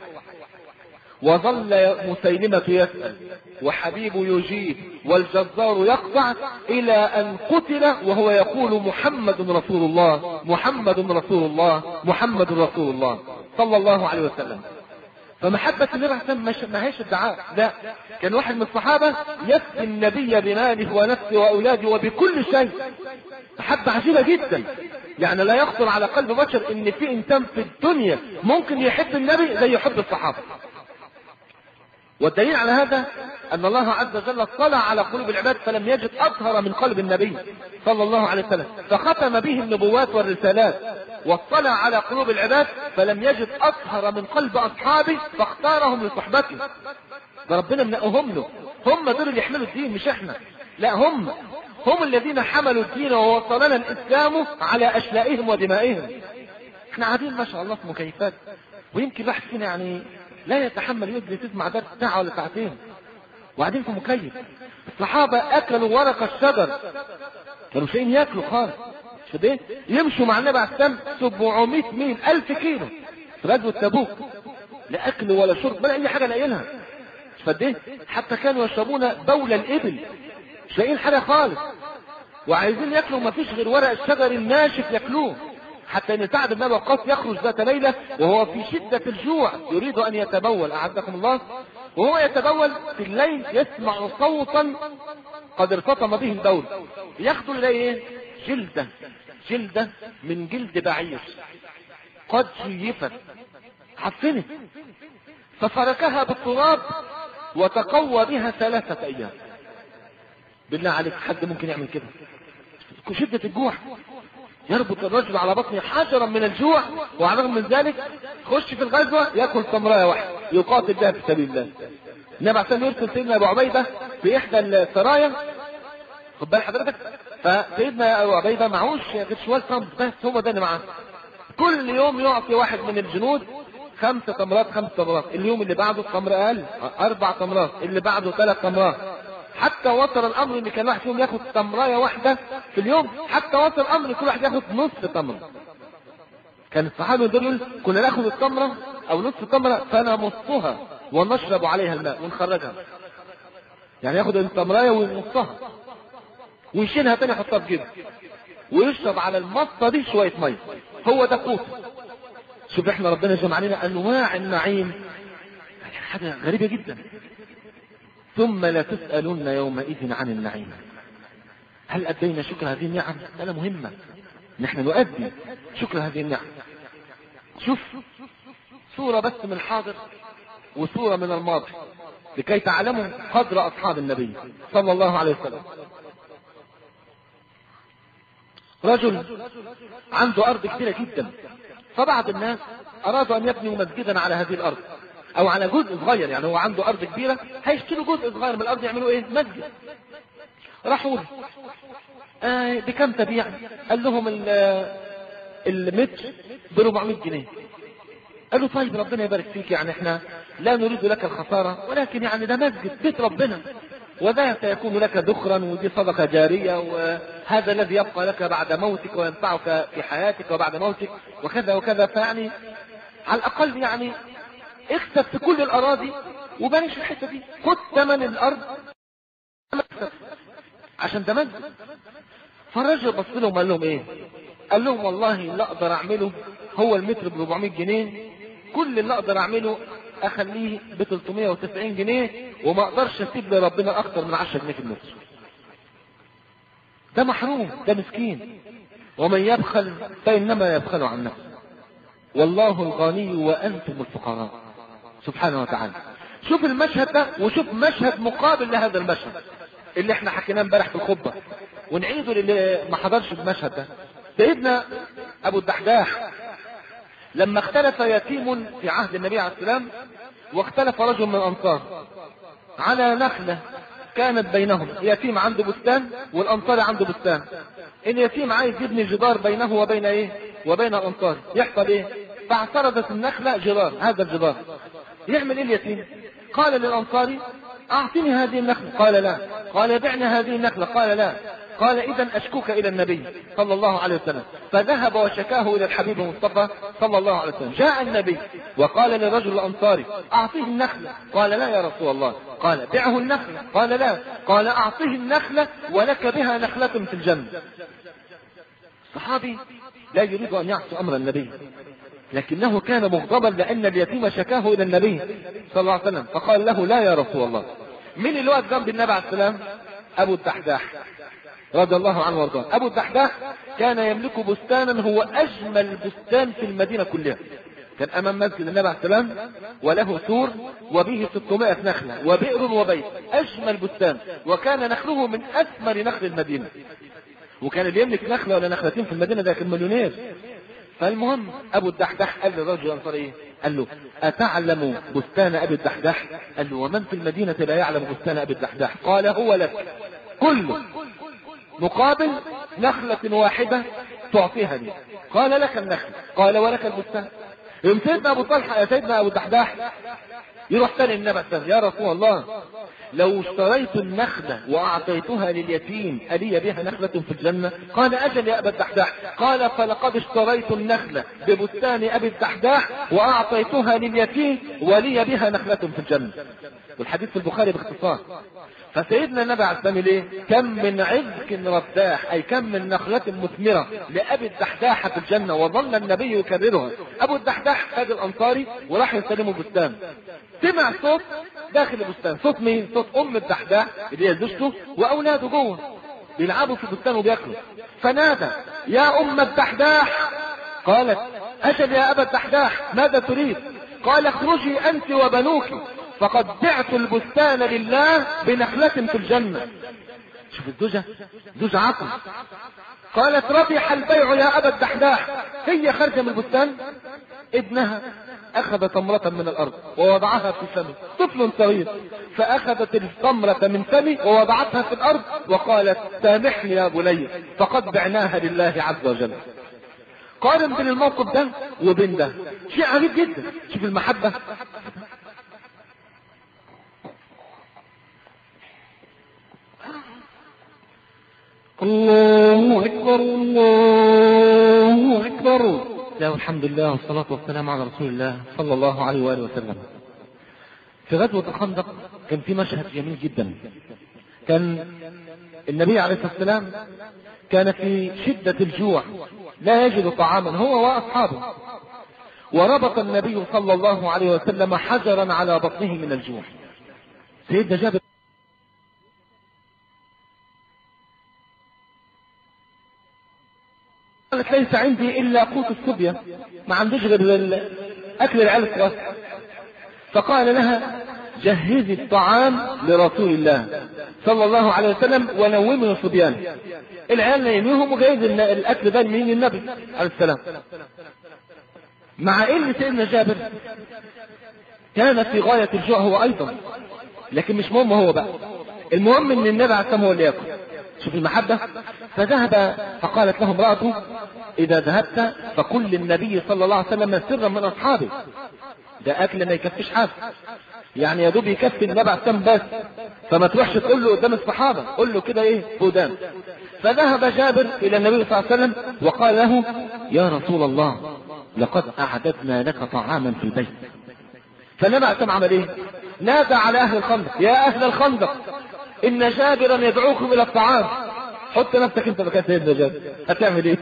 وظل مسيلمة يسأل وحبيب يجيب والجزار يقطع إلى أن قتل وهو يقول محمد رسول الله محمد رسول الله محمد رسول الله صلى الله عليه وسلم. فمحبة النبي عليه الصلاة ما هيش ادعاء، لا، كان واحد من الصحابة يفدي النبي بماله ونفسه وأولاده وبكل شيء. محبة عجيبة جدا، يعني لا يخطر على قلب بشر ان في انسان في الدنيا ممكن يحب النبي زي يحب الصحابة. والدليل على هذا ان الله عز وجل اطلع على قلوب العباد فلم يجد اطهر من قلب النبي صلى الله عليه وسلم، فختم به النبوات والرسالات. واطلع على قلوب العباد فلم يجد اطهر من قلب اصحابه فاختارهم لصحبته. ده ربنا منقهم له، هم دول اللي يحملوا الدين مش احنا، لا، هم هم الذين حملوا الدين ووصلنا الاسلام على اشلائهم ودمائهم. احنا قاعدين ما شاء الله في مكيفات، ويمكن الواحد فينا يعني لا يتحمل يجلس يسمع درس ساعة ولا ساعتين وقاعدين في مكيف. الصحابة اكلوا ورق الشجر، كانوا شيئين ياكلوا خالص، شو ده يمشوا مع النبي عليه السلام سبعمائة ميل ألف كيلو في غزوة تبوك، لا اكل ولا شرب ولا اي حاجة لاقيينها. فده حتى كانوا يشربون بول الإبل، مش لاقيين حاجة خالص، وعايزين ياكلوا ما فيش غير ورق الشجر الناشف ياكلوه. حتى ان سعد بن ابي وقاص يخرج ذات ليله وهو في شده الجوع يريد ان يتبول، اعزكم الله، وهو يتبول في الليل يسمع صوتا قد ارتطم به البول، ياخذ اليه جلده جلده من جلد بعير قد شيفت عفنت، ففركها بالتراب وتقوى بها ثلاثه ايام. بالله عليك حد ممكن يعمل كده؟ شده الجوع يربط الرجل على بطنه حجرا من الجوع، وعلى الرغم من ذلك خش في الغزوه ياكل تمرايه واحده يقاتل بها في سبيل الله. النبي عليه الصلاه والسلام يرسل سيدنا ابو عبيده في احدى السرايا، خد بال حضرتك، فسيدنا ابو عبيده معهوش غير شويه تمر بس، هو ده اللي معاه. كل يوم يعطي واحد من الجنود خمسة تمرات خمس تمرات، اليوم اللي بعده تمر اقل اربع تمرات، اللي بعده ثلاث تمرات، حتى وصل الامر ان كان واحد فيهم ياخد تمرايه واحده في اليوم، حتى وصل الامر ان كل واحد ياخد نصف تمره. كان الصحابه دول كنا ناخد التمره او نصف التمره فنمصها ونشرب عليها الماء ونخرجها، يعني ياخد التمرايه ويمصها ويشيلها تاني يحطها في جيبه ويشرب على المصه دي شويه ميه، هو ده قوت. شوف احنا ربنا جمع علينا انواع النعيم، حاجه غريبه جدا. ثم لا تسألون يومئذ عن النعيم. هل أدينا شكر هذه النعم؟ هذا مهمة، نحن نؤدي شكر هذه النعم. شوف صورة بس من الحاضر وصورة من الماضي لكي تعلموا قدر أصحاب النبي صلى الله عليه وسلم. رجل عنده أرض كبيرة جدا، فبعض الناس أرادوا أن يبنوا مسجدا على هذه الأرض او على جزء صغير، يعني هو عنده ارض كبيره هيشتروا جزء صغير من الارض يعملوا ايه؟ مسجد. راحوا له آه بكم تبيع؟ قال لهم المتر ب أربعمائة جنيه. قالوا طيب ربنا يبارك فيك، يعني احنا لا نريد لك الخساره، ولكن يعني ده مسجد بيت ربنا، وده سيكون لك ذخرا، ودي صدقه جاريه، وهذا الذي يبقى لك بعد موتك وينفعك في حياتك وبعد موتك وكذا وكذا، فيعني على الاقل يعني اكسب في كل الاراضي وبانش الحته دي، خد ثمن الارض عشان ده مسجد. فالراجل بص لهم قال لهم ايه؟ قال لهم والله اللي اقدر اعمله هو المتر ب أربعمائة جنيه، كل اللي اقدر اعمله اخليه ب ثلاثمائة وتسعين جنيه، وما اقدرش اسيب لربنا اكتر من عشرة جنيه في المتر. ده محروم، ده مسكين. ومن يبخل فانما يبخل عن نفسه، والله الغني وانتم الفقراء سبحانه وتعالى. شوف المشهد ده وشوف مشهد مقابل لهذا المشهد اللي احنا حكيناه امبارح في الخطبه، ونعيده للي ما حضرش المشهد ده. سيدنا ابو الدحداح لما اختلف يتيم في عهد النبي عليه السلام، واختلف رجل من الانصار على نخله كانت بينهم، يتيم عنده بستان والانصار عنده بستان، اليتيم عايز يبني جدار بينه وبين ايه؟ وبين الانصار، يحصل ايه؟ فاعترضت النخله جدار، هذا الجدار يعمل ايه اليتيم؟ قال للانصاري اعطني هذه النخله، قال لا. قال بعني هذه النخله، قال لا. قال اذا اشكوك الى النبي صلى الله عليه وسلم، فذهب وشكاه الى الحبيب المصطفى صلى الله عليه وسلم. جاء النبي وقال للرجل الانصاري اعطيه النخله، قال لا يا رسول الله. قال بعه النخله، قال لا. قال اعطيه النخله ولك بها نخله في الجنه. الصحابي لا يريد ان يعصي امر النبي، لكنه كان مغضبا لان اليتيم شكاه الى النبي صلى الله عليه وسلم، فقال له لا يا رسول الله. مين اللي واقف جنب النبي عليه السلام؟ ابو الدحداح رضي الله عنه وارضاه. ابو الدحداح كان يملك بستانا هو اجمل بستان في المدينه كلها، كان امام مسجد النبي عليه السلام وله سور وبه ستمائة نخله وبئر وبيت، اجمل بستان، وكان نخله من اثمر نخل المدينه، وكان اللي يملك نخله ولا نخلتين في المدينه ده كان مليونير. فالمهم ابو الدحداح قال للرجل الانصاري ايه؟ قال له اتعلم بستان ابي الدحداح؟ قال له ومن في المدينه لا يعلم بستان ابي الدحداح؟ قال هو لك كله مقابل نخله واحده تعطيها لي. قال لك النخل، قال ولك البستان. يوم سيدنا ابو طلحه يا سيدنا ابو الدحداح يروح تاني النبي صلى الله عليه وسلم، يا رسول الله لو اشتريت النخلة وأعطيتها لليتيم ألي بها نخلة في الجنة؟ قال أجل يا أبا الدحداح. قال فلقد اشتريت النخلة ببستان أبي الدحداح وأعطيتها لليتيم ولي بها نخلة في الجنة. والحديث في البخاري باختصار. فسيدنا النبي عليه السلام ليه؟ كم من عذك رداح، أي كم من نخلة مثمرة لأبي الدحداح في الجنة، وظل النبي يكررها. أبو الدحداح خد الأنصاري وراح يسلمه البستان، سمع صوت داخل البستان. صوت مين؟ صوت أم الدحداح اللي هي زوجته وأولاده جوه بيلعبوا في البستان وبياكلوا. فنادى يا أم الدحداح. قالت أجل يا أبا الدحداح، ماذا تريد؟ قال اخرجي أنت وبنوك فقد بعت البستان لله بنخلة في الجنة. شوف الزوجة، زوجة عقل. قالت ربح البيع يا أبا الدحداح. هي خارجة من البستان، ابنها أخذ تمرة من الأرض ووضعها في فمه، طفل صغير، فأخذت التمرة من فمه ووضعتها في الأرض وقالت سامحني يا بني فقد بعناها لله عز وجل. قارن بين الموقف ده وبين ده، شيء عجيب جدا. شوف المحبة. الله أكبر الله أكبر. لا والحمد لله والصلاة والسلام على رسول الله صلى الله عليه وآله وسلم. في غزوة الخندق كان في مشهد جميل جدا. كان النبي عليه الصلاة والسلام كان في شدة الجوع لا يجد طعاما هو وأصحابه، وربط النبي صلى الله عليه وسلم حجرا على بطنه من الجوع. سيدنا جابر قالت ليس عندي إلا قوت الصبية، ما عنديش غير أكل العيال الصغار. فقال لها جهزي الطعام لرسول الله صلى الله عليه وسلم ونومي الصبيان. العيال نيميهم وجايز الأكل ده من النبي عليه السلام. مع إن سيدنا جابر كان في غاية الجوع هو أيضا، لكن مش مهم هو بقى، المهم إن النبي عليه السلام هو اللي يأكل. شوف المحبة. فذهب فقالت له امرأته إذا ذهبت فقل للنبي صلى الله عليه وسلم سرا من أصحابه، ده أكل ما يكفيش حاجة، يعني يا دوب يكفي النبي عليه السلام بس، فما تروحش تقول له قدام الصحابة، قل له كده إيه قدام. فذهب جابر إلى النبي صلى الله عليه وسلم وقال له يا رسول الله لقد أعددنا لك طعاما في البيت. فالنبي عليه السلام عمل إيه؟ نادى على أهل الخندق يا أهل الخندق إن جابرا يدعوكم إلى الطعام. حط نفسك أنت مكان سيدنا جابر، هتعمل إيه؟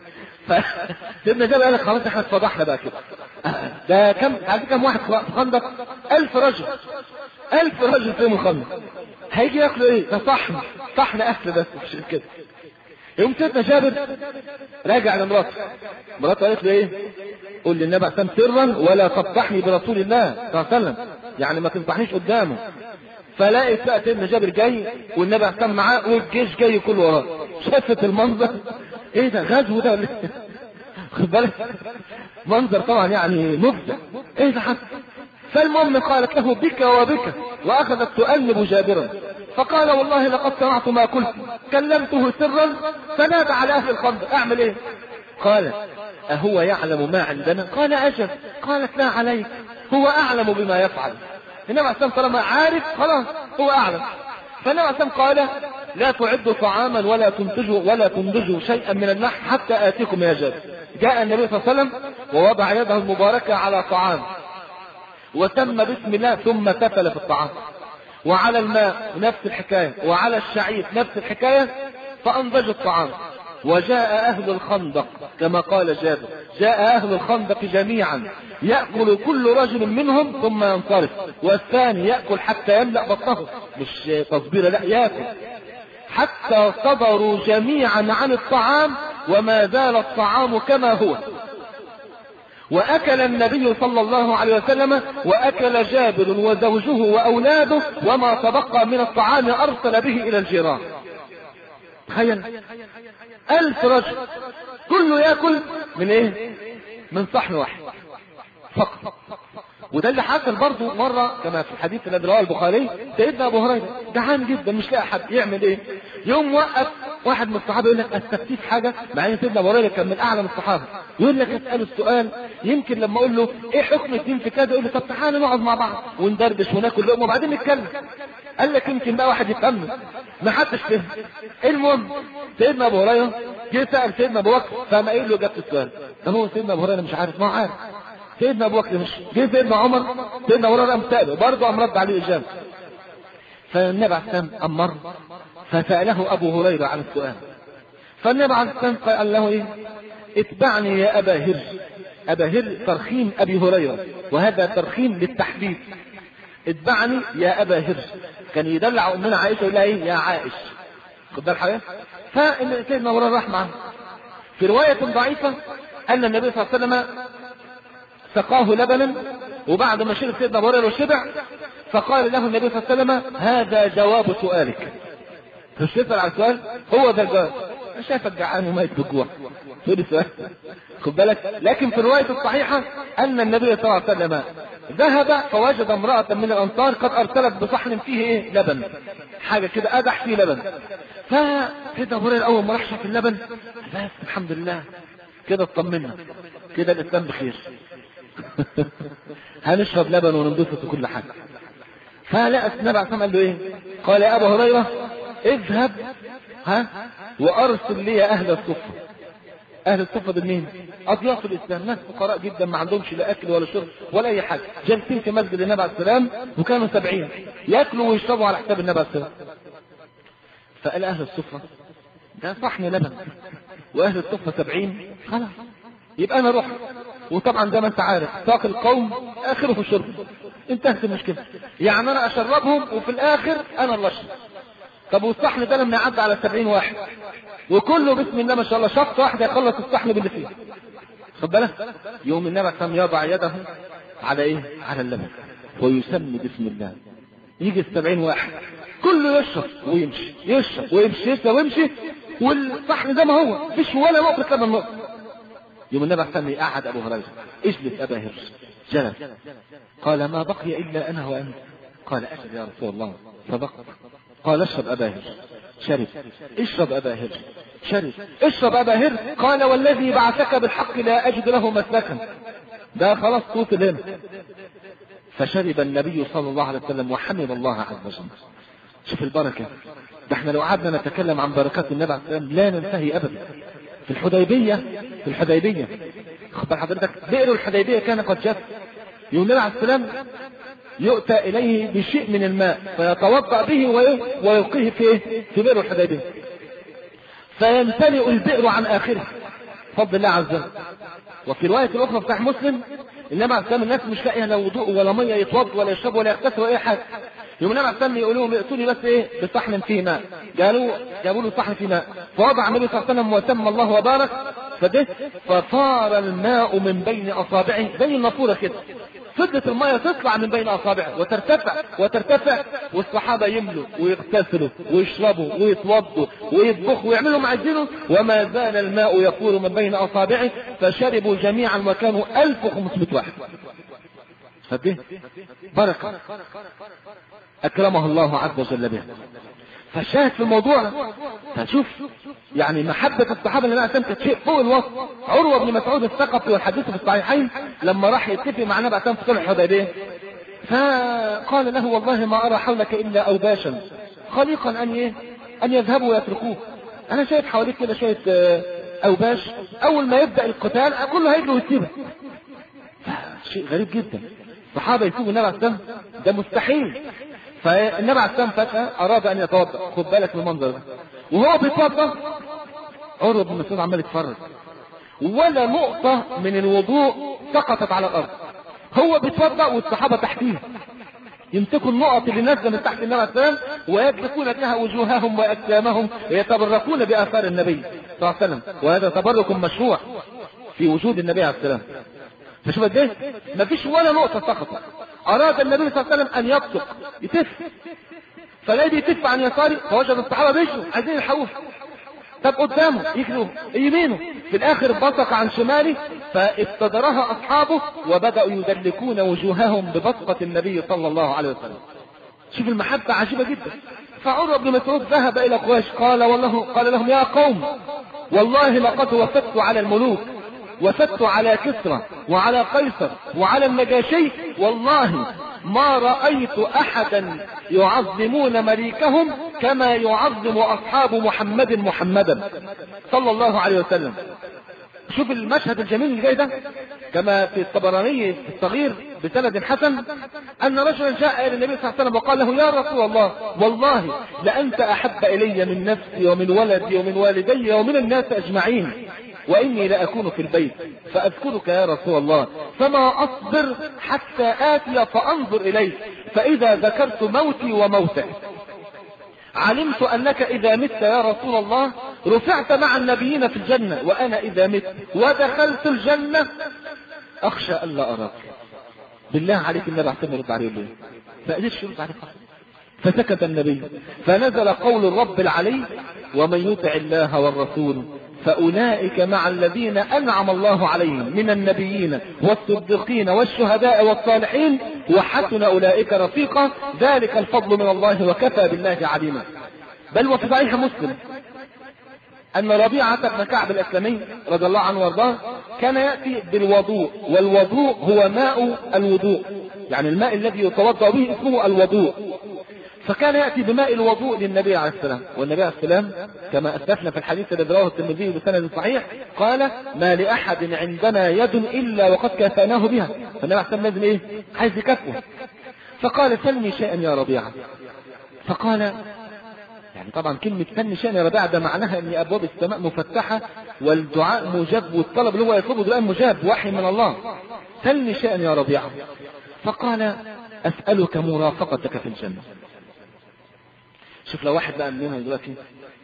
فسيدنا جابر قال لك خلاص احنا اتفضحنا بقى كده. ده كم عارف كم واحد في خندق؟ ألف رجل، ألف رجل فيهم الخندق، هيجي ياكلوا إيه؟ ده صحن صحن أكل بس مش كده. يوم سيدنا جابر راجع لمراته، مراته قالت له إيه؟ قول للنبي عليه سرا ولا تفضحني برسول الله صلى الله عليه وسلم، يعني ما تفضحنيش قدامه. فلاقي بقى سيدنا جابر جاي والنبي عليه معاه والجيش جاي كله وراه. شافت المنظر ايه ده؟ غزو ده ولا ايه؟ خد بالك منظر طبعا يعني مفزع. ايه ده حصل؟ فالمهم قالت له بك وبك، واخذت تؤنب جابرا. فقال والله لقد سمعت ما قلت، كلمته سرا فنادى على اهل الخندق. اعمل ايه؟ قال اهو يعلم ما عندنا؟ قال اجل. قالت لا عليك، هو اعلم بما يفعل. النبي عليه الصلاة والسلام طالما عارف خلاص هو اعلم. فالنبي عليه الصلاة والسلام قال لا تعدوا طعاما ولا تنتجوا ولا تنضجوا شيئا من اللحم حتى آتيكم يا جابر. جاء النبي صلى الله عليه وسلم ووضع يده المباركة على طعام وتم بسم الله ثم تفل في الطعام، وعلى الماء نفس الحكاية، وعلى الشعير نفس الحكاية، فأنضج الطعام. وجاء أهل الخندق كما قال جابر، جاء أهل الخندق جميعا يأكل كل رجل منهم ثم ينصرف، والثاني يأكل حتى يملأ بطنه، مش تصبير لا، يأكل حتى صبروا جميعا عن الطعام وما زال الطعام كما هو. وأكل النبي صلى الله عليه وسلم وأكل جابر وزوجه وأولاده، وما تبقى من الطعام أرسل به إلى الجيران. تخيل ألف رجل كله يأكل من إيه؟ من صحن واحد فقط. وده اللي حصل برضه مرة كما في الحديث الذي رواه البخاري، سيدنا أبو هريرة جعان جدا مش لاقي حد يعمل إيه؟ يوم وقف واحد من الصحابة يقول لك استفتيك حاجة، مع ان سيدنا أبو هريرة كان من أعلم الصحابة، يقول لك اسأله السؤال يمكن لما أقول له إيه حكم الدين في كذا يقول لي طب تعالى نقعد مع بعض وندردش وناكل لقمة وبعدين نتكلم. قال لك يمكن بقى واحد يفهم، ما حدش فهم. المهم سيدنا ابو هريره جه سال سيدنا ابو بكر، فما قايل له اجابه السؤال. طب هو سيدنا ابو هريره مش عارف؟ ما هو عارف. سيدنا ابو بكر مش جه سيدنا عمر، سيدنا ابو هريره قام ساله برضه، قام رد عليه اجابه. فالنبي عليه السلام امر فساله ابو هريره عن السؤال، فالنبي عليه السلام قال له ايه؟ اتبعني يا ابا هر. ابا هر ترخيم ابي هريره، وهذا ترخيم للتحديث. اتبعني يا ابا هر، كان يدلع امنا عائشه يقول لها ايه؟ يا عائش. خد بالك حاجه. فسيدنا ابو هريره راح معه. في روايه ضعيفه ان النبي صلى الله عليه وسلم سقاه لبنا، وبعد ما شرب سيدنا ابو هريره وشبع فقال له النبي صلى الله عليه وسلم هذا جواب سؤالك. مش تسال على السؤال، هو ده الجواب. انا شايفك جعان وميت بالجوع، تقول لي سؤال؟ خد بالك. لكن في الروايه الصحيحه ان النبي صلى الله عليه وسلم ذهب فوجد امراه من الانصار قد ارسلت بصحن فيه ايه؟ لبن، حاجه كده قدح فيه لبن. فسيدنا ابو هريره اول ما راح شاف اللبن بس الحمد لله كده اطمنا، كده الاسلام بخير. هنشرب لبن وننبسط وكل حاجه. فلقى النبي عليه الصلاه والسلام قال له ايه؟ قال يا ابا هريره اذهب ها وارسل لي اهل الصفه. اهل الصفه دول مين؟ اضياف الاسلام، ناس فقراء جدا ما عندهمش لا اكل ولا شرب ولا اي حاجه، جالسين في مسجد النبي عليه السلام وكانوا سبعين ياكلوا ويشربوا على حساب النبي عليه السلام. فقال اهل الصفه ده صحن لبن واهل الصفه سبعين، خلاص يبقى انا اروح. وطبعا زي ما انت عارف ساق القوم اخره في الشرب، انتهت المشكله. يعني انا اشربهم وفي الاخر انا اللي اشرب. طب والصحن ده لما يعدي على سبعين واحد وكله بسم الله ما شاء الله شخص واحد يخلص الصحن باللي فيه، خد بالك؟ يوم النبي كان يضع يده على ايه؟ على اللبن ويسمي بسم الله. يجي السبعين واحد كله يشرب ويمشي، يشرب ويمشي، يشرب ويمشي، والصحن ده ما هو مفيش ولا نقطه لبن نقطه. يوم النبي كان قعد ابو هريره، اجلس ابا هر. جلس. قال ما بقي الا انا وانت. قال اشرب يا رسول الله. صدقت. قال اشرب ابا هر. شرب. اشرب ابا هر. شرب. اشرب ابا هر. قال والذي بعثك بالحق لا اجد له مسلكا. ده خلاص صوت الهم. فشرب النبي صلى الله عليه وسلم وحمد الله عز وجل. شوف البركه. ده احنا لو قعدنا نتكلم عن بركات النبي عليه السلام لا ننتهي ابدا. في الحديبيه في الحديبيه خبر حضرتك بئر الحديبيه كان قد جف. يوم النبي عليه السلام يؤتى اليه بشيء من الماء فيتوضا به ويلقيه في في بئر الحديبيه فيمتلئ البئر عن اخره بفضل الله عز وجل. وفي روايه اخرى في صحيح مسلم النبي عليه السلام الناس مش لاقيه لا وضوء ولا ميه يتوضا ولا يشرب ولا يغتسل ولا اي حاجه. يوم النبي عليه السلام يقولوا لهم ائتوني بس ايه بصحن فيه ماء. قالوا جابوا له صحن فيه ماء فوضع النبي صلى الله عليه وسلم وسمى الله وبارك فده فصار الماء من بين اصابعه زي النافوره كده. فضلت الميه تطلع من بين اصابعه وترتفع وترتفع والصحابه يملوا ويغتسلوا ويشربوا ويتوضوا ويطبخوا ويعملوا ما عايزينه وما زال الماء يفور من بين اصابعه فشربوا جميعا وكانوا ألف وخمسمائة واحد. فده بركه اكرمه الله عز وجل بها. فالشاهد في الموضوع فشوف يعني محبة الصحابة اللي كانت كانت شيء فوق الوصف. عروة بن مسعود الثقفي والحديث في الصحيحين لما راح يتفق مع النبي عليه في صلح الحديبية فقال له والله ما أرى حولك إلا أوباشا خليقا أن إيه أن يذهبوا ويتركوه. أنا شايف حواليك كده شوية أوباش أول ما يبدأ القتال كله هيجري ويسيبه. شيء غريب جدا الصحابة يسيبوا النبي عليه السلام ده مستحيل. فالنبي عليه السلام فجأة أراد أن يتوضأ. خد بالك من المنظر ده وهو بيتوضأ عروة بن مسعود عمال يتفرج ولا نقطة من الوضوء سقطت على الأرض. هو بيتوضأ والصحابة تحتيه يمسكوا النقط اللي نازلة من تحت النبي عليه السلام ويجلسون لها وجوههم وأجسامهم ويتبركون بآثار النبي صلى الله عليه وسلم. وهذا تبرك مشروع في وجود النبي عليه السلام. فشوف قد ايه مفيش ولا نقطة سقطت. أراد النبي صلى الله عليه وسلم أن يبصق يتف فلا يتف عن يساره فوجد الصحابة بيشوا عايزين يلحقوه. طب قدامه يجروا يمينه في الآخر بصق عن شماله فابتدرها أصحابه وبدأوا يدلكون وجوههم ببصقة النبي صلى الله عليه وسلم. شوف المحبة عجيبة جدا. فعروة بن مسعود ذهب إلى قريش قال والله قال لهم يا قوم والله لقد وفدت على الملوك وفدت على كسرى وعلى قيصر وعلى النجاشي والله ما رأيت أحدا يعظمون مليكهم كما يعظم أصحاب محمد محمدا صلى الله عليه وسلم. شوف المشهد الجميل اللي جاي ده، كما في الطبراني الصغير بسند حسن أن رجلا جاء إلى النبي صلى الله عليه وسلم وقال له: يا رسول الله، والله لأنت أحب إلي من نفسي ومن ولدي ومن والدي ومن الناس أجمعين، وإني لأكون في البيت فأذكرك يا رسول الله، فما أصبر حتى آتي فأنظر إليك، فإذا ذكرت موتي وموتك علمت أنك إذا مت يا رسول الله رفعت مع النبيين في الجنة، وأنا إذا مت ودخلت الجنة أخشى ألا أراك. بالله عليك النبي عليه يرد عليه ليه؟ فقدرش يرد عليه. فسكت النبي، فنزل قول الرب العلي: ومن يطع الله والرسول فأولئك مع الذين أنعم الله عليهم من النبيين والصديقين والشهداء والصالحين وحسن أولئك رفيقا، ذلك الفضل من الله وكفى بالله عليما. بل وفي صحيح مسلم أن ربيعة بن كعب الأسلمي رضي الله عنه وارضاه كان يأتي بالوضوء، والوضوء هو ماء الوضوء، يعني الماء الذي يتوضأ به اسمه الوضوء. فكان يأتي بماء الوضوء للنبي عليه السلام، والنبي عليه السلام كما أسلفنا في الحديث الذي رواه الترمذي بسند صحيح قال: ما لأحد عندنا يد إلا وقد كفاناه بها. فالنبي عليه السلام لازم إيه؟ عايز يكفه. فقال: سلني شيئا يا ربيعة. فقال، يعني طبعا كلمة سلني شيئا يا ربيعة ده معناها ان ابواب السماء مفتحة والدعاء مجاب والطلب اللي هو يطلبه دعاء مجاب، وحي من الله. سلني شيئا يا ربيعة. فقال: أسألك مرافقتك في الجنة. شوف لو واحد بقى مننا دلوقتي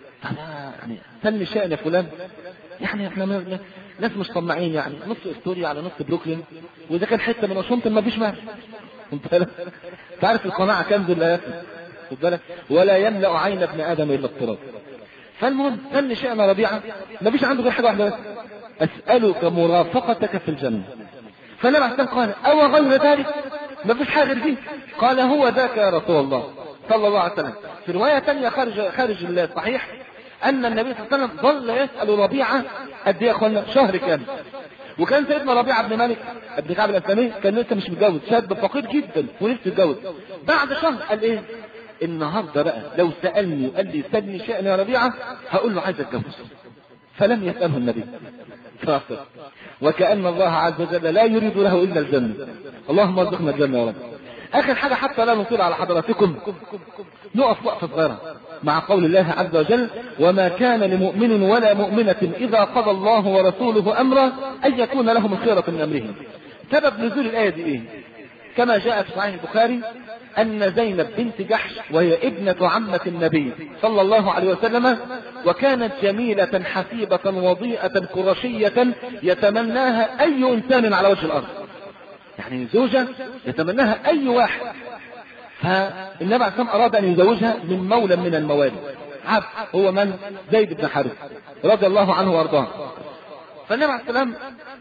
يعني سلني شيئا يا فلان، يعني احنا ناس مش طماعين، يعني نص استوريا على نص بروكلين، واذا كان حته من واشنطن ما فيش مانع. انت عارف القناعه كنز لا يفنى، خد بالك، ولا يملا عين ابن ادم الا التراب. فالمهم سلني شيئا يا ربيعه، ما فيش عنده غير حاجه واحده بس: اسالك مرافقتك في الجنه. فالنبي عليه الصلاه والسلام قال: او غير ذلك؟ ما فيش حاجه غير دي؟ قال: هو ذاك يا رسول الله صلى الله عليه وسلم. في روايه ثانيه خارج خارج الصحيح ان النبي صلى الله عليه وسلم ظل يسال ربيعه قد ايه يا اخوانا؟ شهر كامل. وكان سيدنا ربيعه بن مالك ابن كعب الاسلمي كان لسه مش متجوز، شاب فقير جدا ونفسه يتجوز. بعد شهر قال ايه؟ النهارده بقى لو سالني وقال لي سلني شيئا يا ربيعه هقول له عايز اتجوز. فلم يساله النبي فاصل، وكأن الله عز وجل لا يريد له الا الجنه. اللهم ارزقنا الجنه يا رب. اخر حاجه حتى لا نطيل على حضراتكم، نقف وقفه صغيره مع قول الله عز وجل: وما كان لمؤمن ولا مؤمنة إذا قضى الله ورسوله أمرا أن يكون لهم الخيرة من أمرهم. سبب نزول الآية دي إيه؟ كما جاء في صحيح البخاري أن زينب بنت جحش وهي ابنة عمة النبي صلى الله عليه وسلم، وكانت جميلة حسيبة وضيئة قرشية يتمناها أي إنسان على وجه الأرض، يعني زوجة يتمناها أي واحد. فالنبي عليه الصلاة والسلام أراد أن يزوجها من مولى من الموالي، عبد هو من؟ زيد بن حارثة رضي الله عنه وارضاه. فالنبي عليه السلام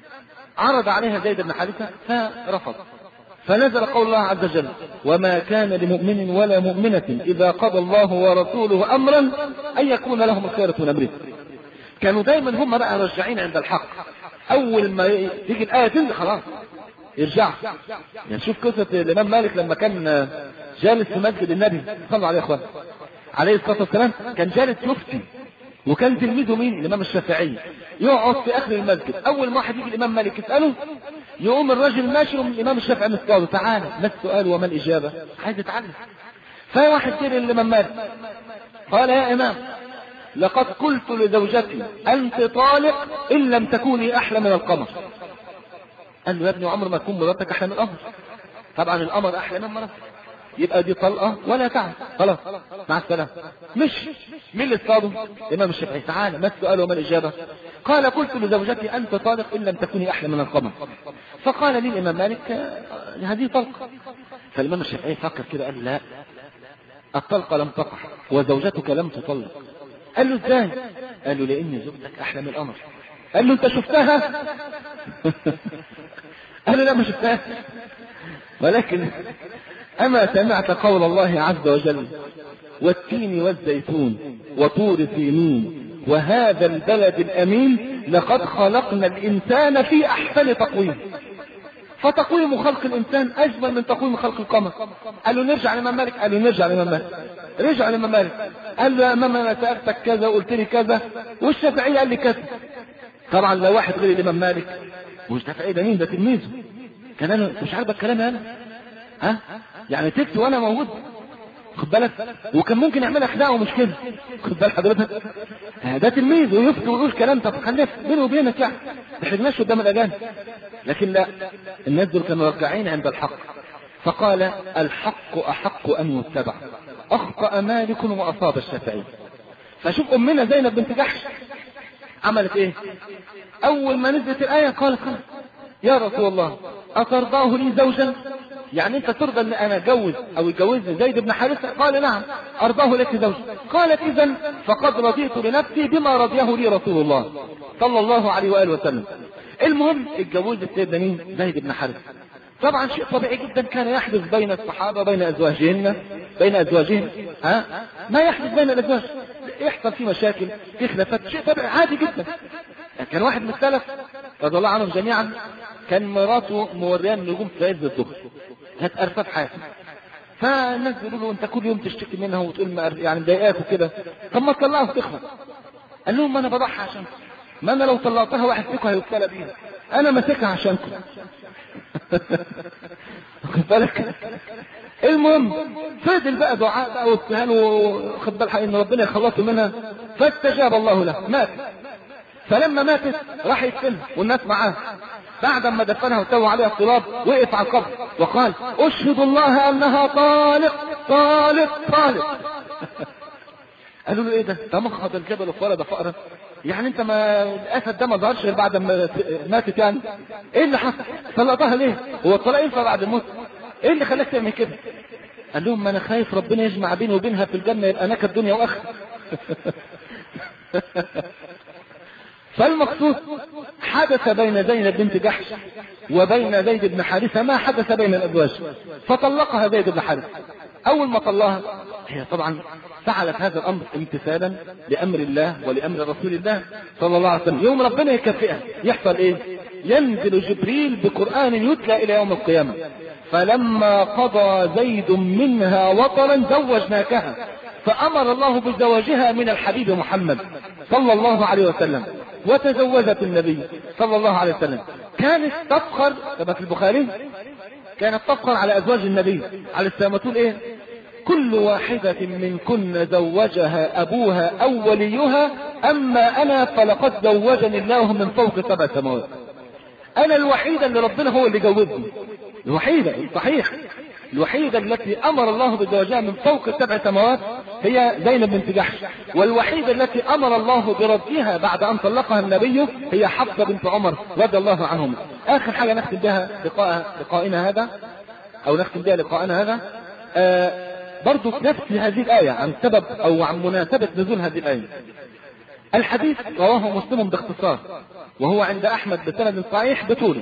عرض عليها زيد بن حارثة فرفض، فنزل قول الله عز وجل: وما كان لمؤمن ولا مؤمنة إذا قضى الله ورسوله أمرا أن يكون لهم الخيرة من أمرهم. كانوا دايما هم بقى رجعين عند الحق، أول ما تيجي الآية تنزل خلاص يرجع. يعني شوف قصة الإمام مالك لما كان جالس في مسجد النبي صلى الله عليه وسلم عليه الصلاة والسلام، كان جالس يفتي، وكان تلميذه مين؟ الإمام الشافعي. يقعد في آخر المسجد، أول ما واحد يجي الإمام مالك يسأله يقوم الرجل ماشي ومن الإمام الشافعي مسأله: تعالى ما السؤال وما الإجابة؟ عايز يتعلم. فواحد جه للإمام مالك قال: يا إمام، لقد قلت لزوجتي أنت طالق إن لم تكوني أحلى من القمر. قال له: يا ابني عمر ما تكون مراتك أحلى من القمر. طبعا القمر أحلى من مراتك، يبقى دي طلقة ولا تعب، خلاص مع السلامة. مش مين اللي اصطاده؟ الإمام الشافعي. تعالى ما السؤال وما الإجابة؟ قال: قلت لزوجتي أنت طالق إن لم تكوني أحلى من القمر. فقال لي الإمام مالك: هذه طلقة. فالإمام الشافعي فكر كده قال: لا، الطلقة لم تقع وزوجتك لم تطلق. قال له: ازاي؟ قال له: لأن زوجتك أحلى من القمر. قال له: انت شفتها؟ قال له: لا ما شفتها، ولكن أما سمعت قول الله عز وجل: والتين والزيتون وطور سينين وهذا البلد الأمين لقد خلقنا الإنسان في أحسن تقويم. فتقويم خلق الانسان اجمل من تقويم خلق القمر. قال له نرجع لامام مالك، قال له نرجع لامام مالك، رجع لامام مالك، قال له يا امام انا سالتك كذا وقلت لي كذا والشافعي قال لي كذا. طبعا لو واحد غير الامام مالك، والشافعي ده مين؟ ده تلميذه، كان انا مش عارف الكلام انا ها يعني تكتب وانا موجود، خد بالك، وكان ممكن يعملها خداع ومشكله، خد بال حضرتك، ده تلميذ ويفتي ويقول كلام طب خلينا بينه وبينك يعني ما تحرجناش قدام الاجانب. لكن لا، الناس دول كانوا راجعين عند الحق، فقال الحق احق ان يتبع. اخطا مالك واصاب الشافعي. فشوف امنا زينب بنت جحش عملت ايه؟ اول ما نزلت الايه قالت يا رسول الله اترضاه لي زوجا؟ يعني انت ترضى ان انا اتجوز او يتجوزني زيد بن حارثه؟ قال نعم ارضاه لك زوجا. قالت اذا فقد رضيت لنفسي بما رضيه لي رسول الله صلى الله عليه واله وسلم. المهم اتجوزت سيدنا مين؟ زيد بن حارثه. طبعا شيء طبيعي جدا كان يحدث بين الصحابه بين ازواجهن بين ازواجهم ها ما يحدث بين الازواج، يحصل في مشاكل في خلافات، شيء طبيعي عادي جدا. كان واحد من السلف رضي الله عنهم جميعا كان مراته موريان نجوم في عز الظهر، كانت ارفف حياته، فالناس بيقولوا له انت كل يوم تشتكي منها وتقول يعني مضايقاك وكده، طب ما تطلعها وتخلص. قال لهم ما انا بضحي عشانكم، ما انا لو طلعتها واحد فيكم هيبتلى بيها، انا ماسكها عشانكم. واخد بالك؟ المهم فضل بقى دعاء بقى وابتهال وخد بالك ان ربنا يخلصه منها، فاستجاب الله له، مات. فلما ماتت راح يدفنها والناس معاه، بعد ما دفنها وسوى عليها التراب وقف على القبر وقال اشهد الله انها طالق طالق طالق. قالوا له ايه ده؟ ده مخض الجبل وفرد فأرة، يعني انت ما الاسد ده ما ظهرش غير بعد ما ماتت يعني؟ ايه اللي حصل؟ طلقتها ليه؟ هو الطلاق ينفع بعد الموت؟ ايه اللي خلاك تعمل كده؟ قال لهم ما انا خايف ربنا يجمع بيني وبينها في الجنه يبقى نكد الدنيا واخره. فالمقصود حدث بين زينب بنت جحش وبين زيد بن حارثة ما حدث بين الأزواج، فطلقها زيد بن حارثة. أول ما طلقها هي طبعا فعلت هذا الأمر امتثالا لأمر الله ولأمر رسول الله صلى الله عليه وسلم. يوم ربنا يكافئها يحصل إيه؟ ينزل جبريل بقرآن يتلى إلى يوم القيامة، فلما قضى زيد منها وطرا زوجناكها، فأمر الله بزواجها من الحبيب محمد صلى الله عليه وسلم، وتزوجت النبي صلى الله عليه وسلم. كانت تفخر كما في البخاري، كانت تفخر على أزواج النبي عليه السلام، تقول إيه؟ كل واحدة من كن زوجها أبوها أو وليها، أما أنا فلقد زوجني الله من فوق سبع سماوات. أنا الوحيدة اللي ربنا هو اللي جوزني، الوحيدة صحيح، الوحيدة التي أمر الله بزواجها من فوق سبع سماوات هي زينب بنت جحش، والوحيدة التي أمر الله برضها بعد أن طلقها النبي هي حفصة بنت عمر رضي الله عنهم. آخر حاجة نختم بها لقاء لقائنا هذا أو نختم بها لقاءنا هذا آه برضو في نفس هذه الآية عن سبب أو عن مناسبة نزول هذه الآية. الحديث رواه مسلم باختصار، وهو عند أحمد بسند صحيح بطوله،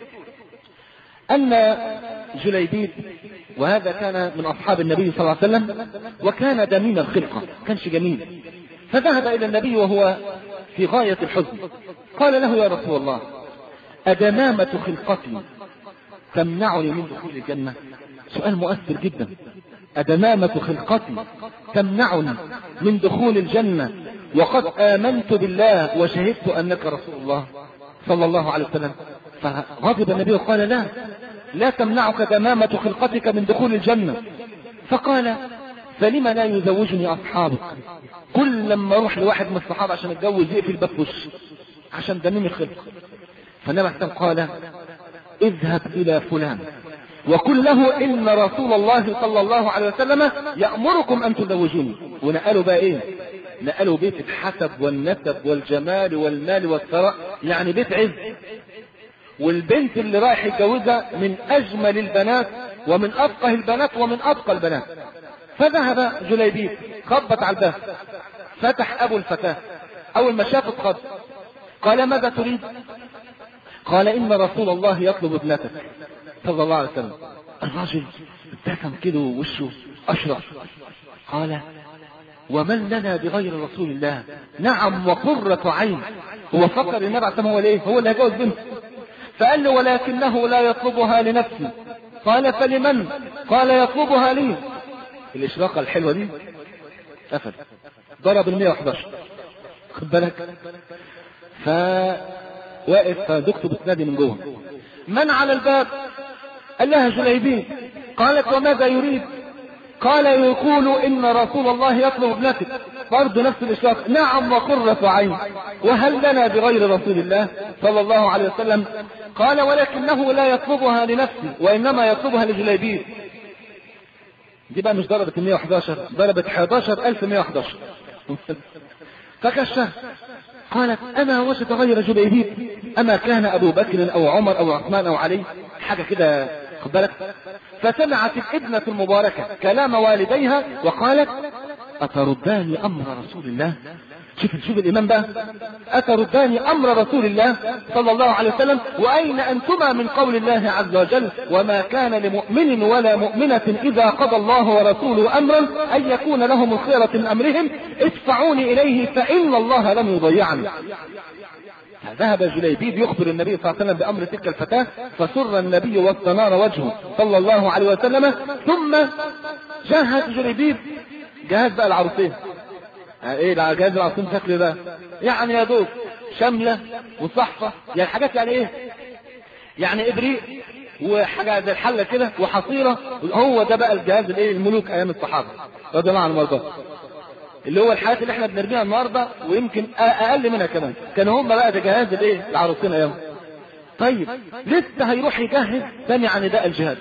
أن جليبيب، وهذا كان من أصحاب النبي صلى الله عليه وسلم وكان دميم الخلقة، كانش جميل، فذهب إلى النبي وهو في غاية الحزن، قال له يا رسول الله أدمامة خلقتي تمنعني من دخول الجنة؟ سؤال مؤثر جدا. أدمامة خلقتي تمنعني من دخول الجنة وقد آمنت بالله وشهدت أنك رسول الله صلى الله عليه وسلم. فغضب النبي وقال لا لا تمنعك دمامة خلقتك من دخول الجنة. فقال فلما لا يزوجني أصحابك؟ كل لما أروح لواحد من الصحابة عشان أتجوز يقفل الباب في وشي عشان دميم الخلق. فالنبي قال اذهب إلى فلان وقل له إن رسول الله صلى الله عليه وسلم يأمركم أن تزوجوني. ونقلوا بقى إيه؟ نقلوا بيت الحسب والنسب والجمال والمال والثراء، يعني بيت عز، والبنت اللي رايح يتجوزها من أجمل البنات ومن أفقه البنات ومن أتقى البنات. فذهب جليبيب خبط على الباب، فتح أبو الفتاة، أول ما شافت خط قال ماذا تريد؟ قال إن رسول الله يطلب ابنتك صلى الله عليه وسلم. الرجل ابتسم كده ووشه أشرف، قال ومن لنا بغير رسول الله؟ نعم وقرة عين. هو فكر النبي عليه الصلاة والسلام هو ليه؟ هو اللي هيجوز بنته. فقال له ولكنه لا يطلبها لنفسي. قال فلمن؟ قال يطلبها لي. الإشراقة الحلوة دي قفل، ضرب المية وحداشر، خد بالك. فواقف فدكتور بتنادي من جوه، من على الباب؟ قال لها جليبيب. قالت وماذا يريد؟ قال يقول إن رسول الله يطلب ابنتك. برضه نفس الإشراق، نعم وقرة عين، وهل لنا بغير رسول الله صلى الله عليه وسلم؟ قال ولكنه لا يطلبها لنفسه وإنما يطلبها لجليبيب. دي بقى مش ضربت مية وحداشر، ضربت حداشر ألف ومية وحداشر. فكشف. قالت أما وجد غير جليبيب؟ أما كان أبو بكر أو عمر أو عثمان أو علي حاجة كده، خد بالك. فسمعت الابنة المباركة كلام والديها وقالت أتردان أمر رسول الله؟ شوف شوف الإمام بقى، أتردان أمر رسول الله صلى الله عليه وسلم؟ وأين أنتما من قول الله عز وجل وما كان لمؤمن ولا مؤمنة إذا قضى الله ورسوله أمرا أن يكون لهم الخيرة من أمرهم ادفعوني إليه فإن الله لم يضيعني. ذهب جليبيب يخبر النبي صلى الله عليه وسلم بأمر تلك الفتاة، فسر النبي واستنار وجهه صلى الله عليه وسلم. ثم جهز جليبيب جهاز بقى العروسين. ايه جهاز العروسين شكله ده؟ يعني يا دوب شملة وصحفة، يعني حاجات يعني ايه؟ يعني ابريق وحاجة زي الحلة كده وحصيرة. هو ده بقى الجهاز الايه الملوك ايام الصحابة رضي الله عنهم وارضاهم، اللي هو الحاجات اللي احنا بنرميها النهارده ويمكن اقل منها كمان. كانوا هم بقى ده جهاز الايه العروسين ايام. طيب لسه هيروح يجهز، سمع نداء الجهاد،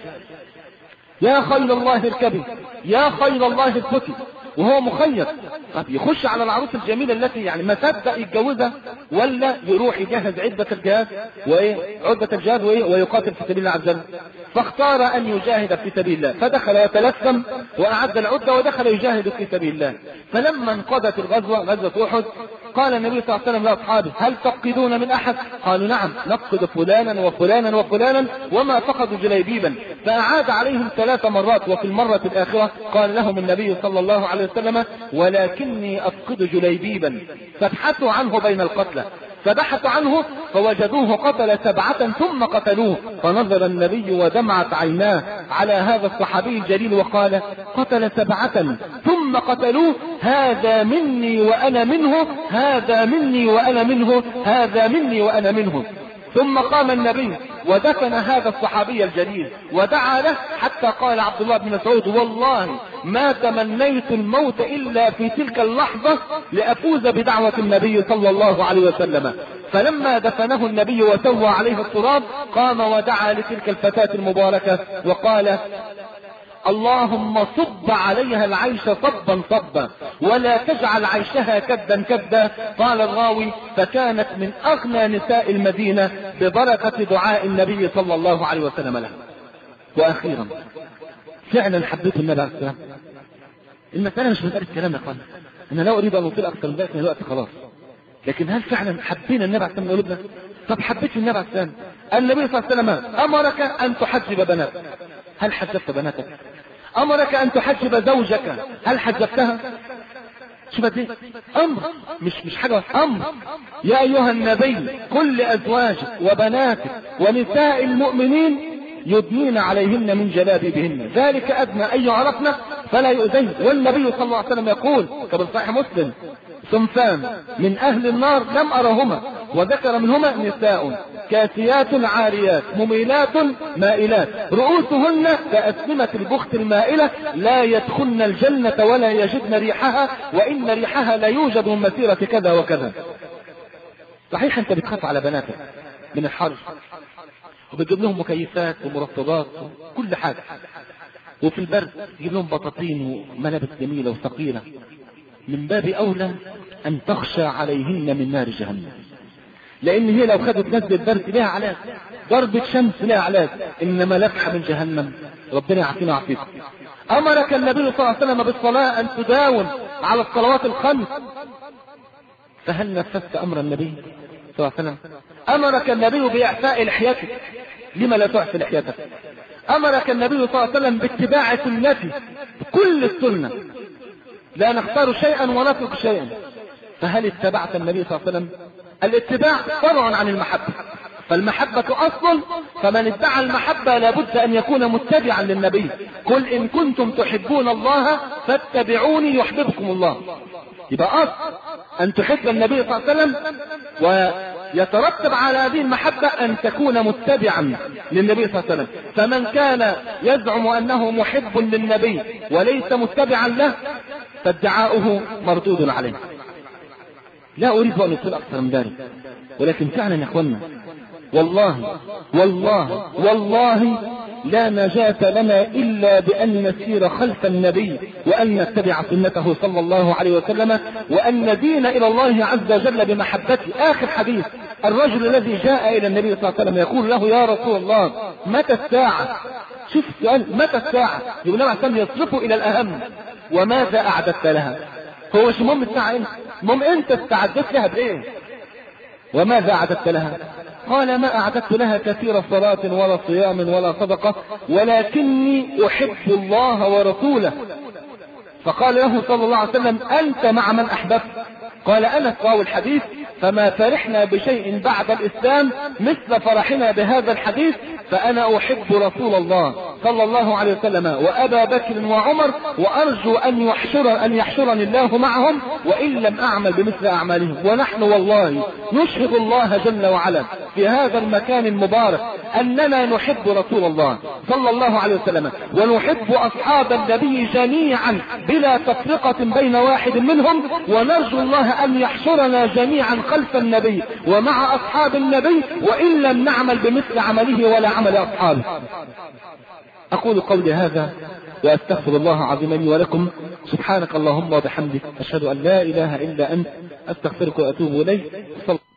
يا خيل الله اركبي، يا خيل الله اسكتي، وهو مخير. طب يخش على العروس الجميلة التي يعني ما تبدأ يتجوزها، ولا يروح يجهز عدة الجهاد وايه عدة الجهاد وايه ويقاتل في سبيل الله عز وجل؟ فاختار ان يجاهد في سبيل الله، فدخل يتلثم واعد العدة ودخل يجاهد في سبيل الله. فلما انقضت الغزوة غزوة احد قال النبي صلى الله عليه وسلم لاصحابه هل تفقدون من احد؟ قالوا نعم نفقد فلانا وفلانا وفلانا وما فقدوا جليبيبا. فاعاد عليهم ثلاث مرات، وفي المرة الاخرة قال لهم النبي صلى الله عليه وسلم ولكني افقد جليبيبا فابحثوا عنه بين القتلى. فبحثوا عنه فوجدوه قتل سبعة ثم قتلوه. فنظر النبي ودمعت عيناه على هذا الصحابي الجليل وقال قتل سبعة ثم قتلوه، هذا مني وأنا منه، هذا مني وأنا منه، هذا مني وأنا منه. ثم قام النبي ودفن هذا الصحابي الجليل ودعا له، حتى قال عبد الله بن مسعود والله ما تمنيت الموت إلا في تلك اللحظة لأفوز بدعوة النبي صلى الله عليه وسلم. فلما دفنه النبي وسوى عليه التراب قام ودعا لتلك الفتاة المباركة وقال اللهم صب عليها العيش صبا صبا ولا تجعل عيشها كدا كدا. قال الراوي فكانت من أغنى نساء المدينة ببركة دعاء النبي صلى الله عليه وسلم لها. وأخيرا فعلا حبيت النبي عليه السلام. المسألة مش مسألة كلام يا اخوان، أنا لا أريد أن أطيل أكثر من ذلك من الوقت خلاص، لكن هل فعلا حبينا النبي عليه السلام قلوبنا؟ طب حبيت النبي عليه السلام. النبي صلى الله عليه وسلم أمرك أن تحجب بناتك، هل حجبت بناتك؟ أمرك أن تحجب زوجك، هل حجبتها؟ شوف دي أمر، مش مش حاجة، أمر. يا أيها النبي قل لأزواجك وبناتك ونساء المؤمنين يدنين عليهن من جلابيبهن ذلك أدنى أن يعرفن فلا يؤذين. والنبي صلى الله عليه وسلم يقول كما في صحيح مسلم صنفان من أهل النار لم أرهما، وذكر منهما نساء كاسيات عاريات مميلات مائلات رؤوسهن كأسنمة البخت المائلة لا يدخلن الجنة ولا يجدن ريحها وإن ريحها لا يوجد من مسيرة كذا وكذا. صحيح أنت بتخاف على بناتك من الحر وبتجيب لهم مكيفات ومرطبات وكل حاجة، وفي البرد تجيب لهم بطاطين وملابس جميلة وثقيلة، من باب أولى أن تخشى عليهن من نار جهنم، لأن هي لو خدت نزل البرد لها علاج، ضربة شمس لها علاج، إنما لفحة من جهنم ربنا يعافينا ويعافيكم. أمرك النبي صلى الله عليه وسلم بالصلاة أن تداوم على الصلوات الخمس، فهل نفذت أمر النبي صلى الله عليه وسلم؟ أمرك النبي بإعفاء لحيتك، لما لا تعفي لحيتك؟ أمرك النبي صلى الله عليه وسلم باتباع سنته، كل السنة لا نختار شيئا ونترك شيئا، فهل اتبعت النبي صلى الله عليه وسلم؟ الاتباع فرع عن المحبة، فالمحبة أصل، فمن ادعى المحبة لابد أن يكون متبعا للنبي. قل إن كنتم تحبون الله فاتبعوني يحببكم الله. يبقى أصل أن تحب النبي صلى الله عليه وسلم، ويترتب على هذه المحبة أن تكون متبعا للنبي صلى الله عليه وسلم. فمن كان يزعم أنه محب للنبي وليس متبعا له فادعاؤه مردود عليه. لا أريد أن أطيل أكثر من ذلك، ولكن فعلا يا أخوانا والله والله والله لا نجاة لنا إلا بأن نسير خلف النبي، وأن نتبع سنته صلى الله عليه وسلم، وأن ندين إلى الله عز وجل بمحبته. آخر حديث، الرجل الذي جاء إلى النبي صلى الله عليه وسلم يقول له يا رسول الله متى الساعة؟ شوف السؤال، متى الساعة؟ يقول النبي صلى الله عليه وسلم يصرفه إلى الأهم، وماذا أعددت لها؟ هو مش مهم الساعة انت، مهم انت استعدت لها بإيه؟ وماذا أعددت لها؟ قال ما أعددت لها كثير صلاة ولا صيام ولا صدقة، ولكني أحب الله ورسوله. فقال له صلى الله عليه وسلم أنت مع من أحببت؟ قال أنس راوي الحديث فما فرحنا بشيء بعد الإسلام مثل فرحنا بهذا الحديث، فأنا أحب رسول الله صلى الله عليه وسلم وأبا بكر وعمر، وأرجو أن يحشر أن يحشرني الله معهم وإن لم أعمل بمثل أعمالهم. ونحن والله نشهد الله جل وعلا في هذا المكان المبارك أننا نحب رسول الله صلى الله عليه وسلم، ونحب أصحاب النبي جميعا بلا تفرقة بين واحد منهم، ونرجو الله أن يحشرنا جميعا خلف النبي ومع أصحاب النبي وإن لم نعمل بمثل عمله ولا عمل أصحابه. أقول قولي هذا وأستغفر الله عظيم لي ولكم. سبحانك اللهم وبحمدك، أشهد أن لا إله إلا أنت، أستغفرك وأتوب إليك.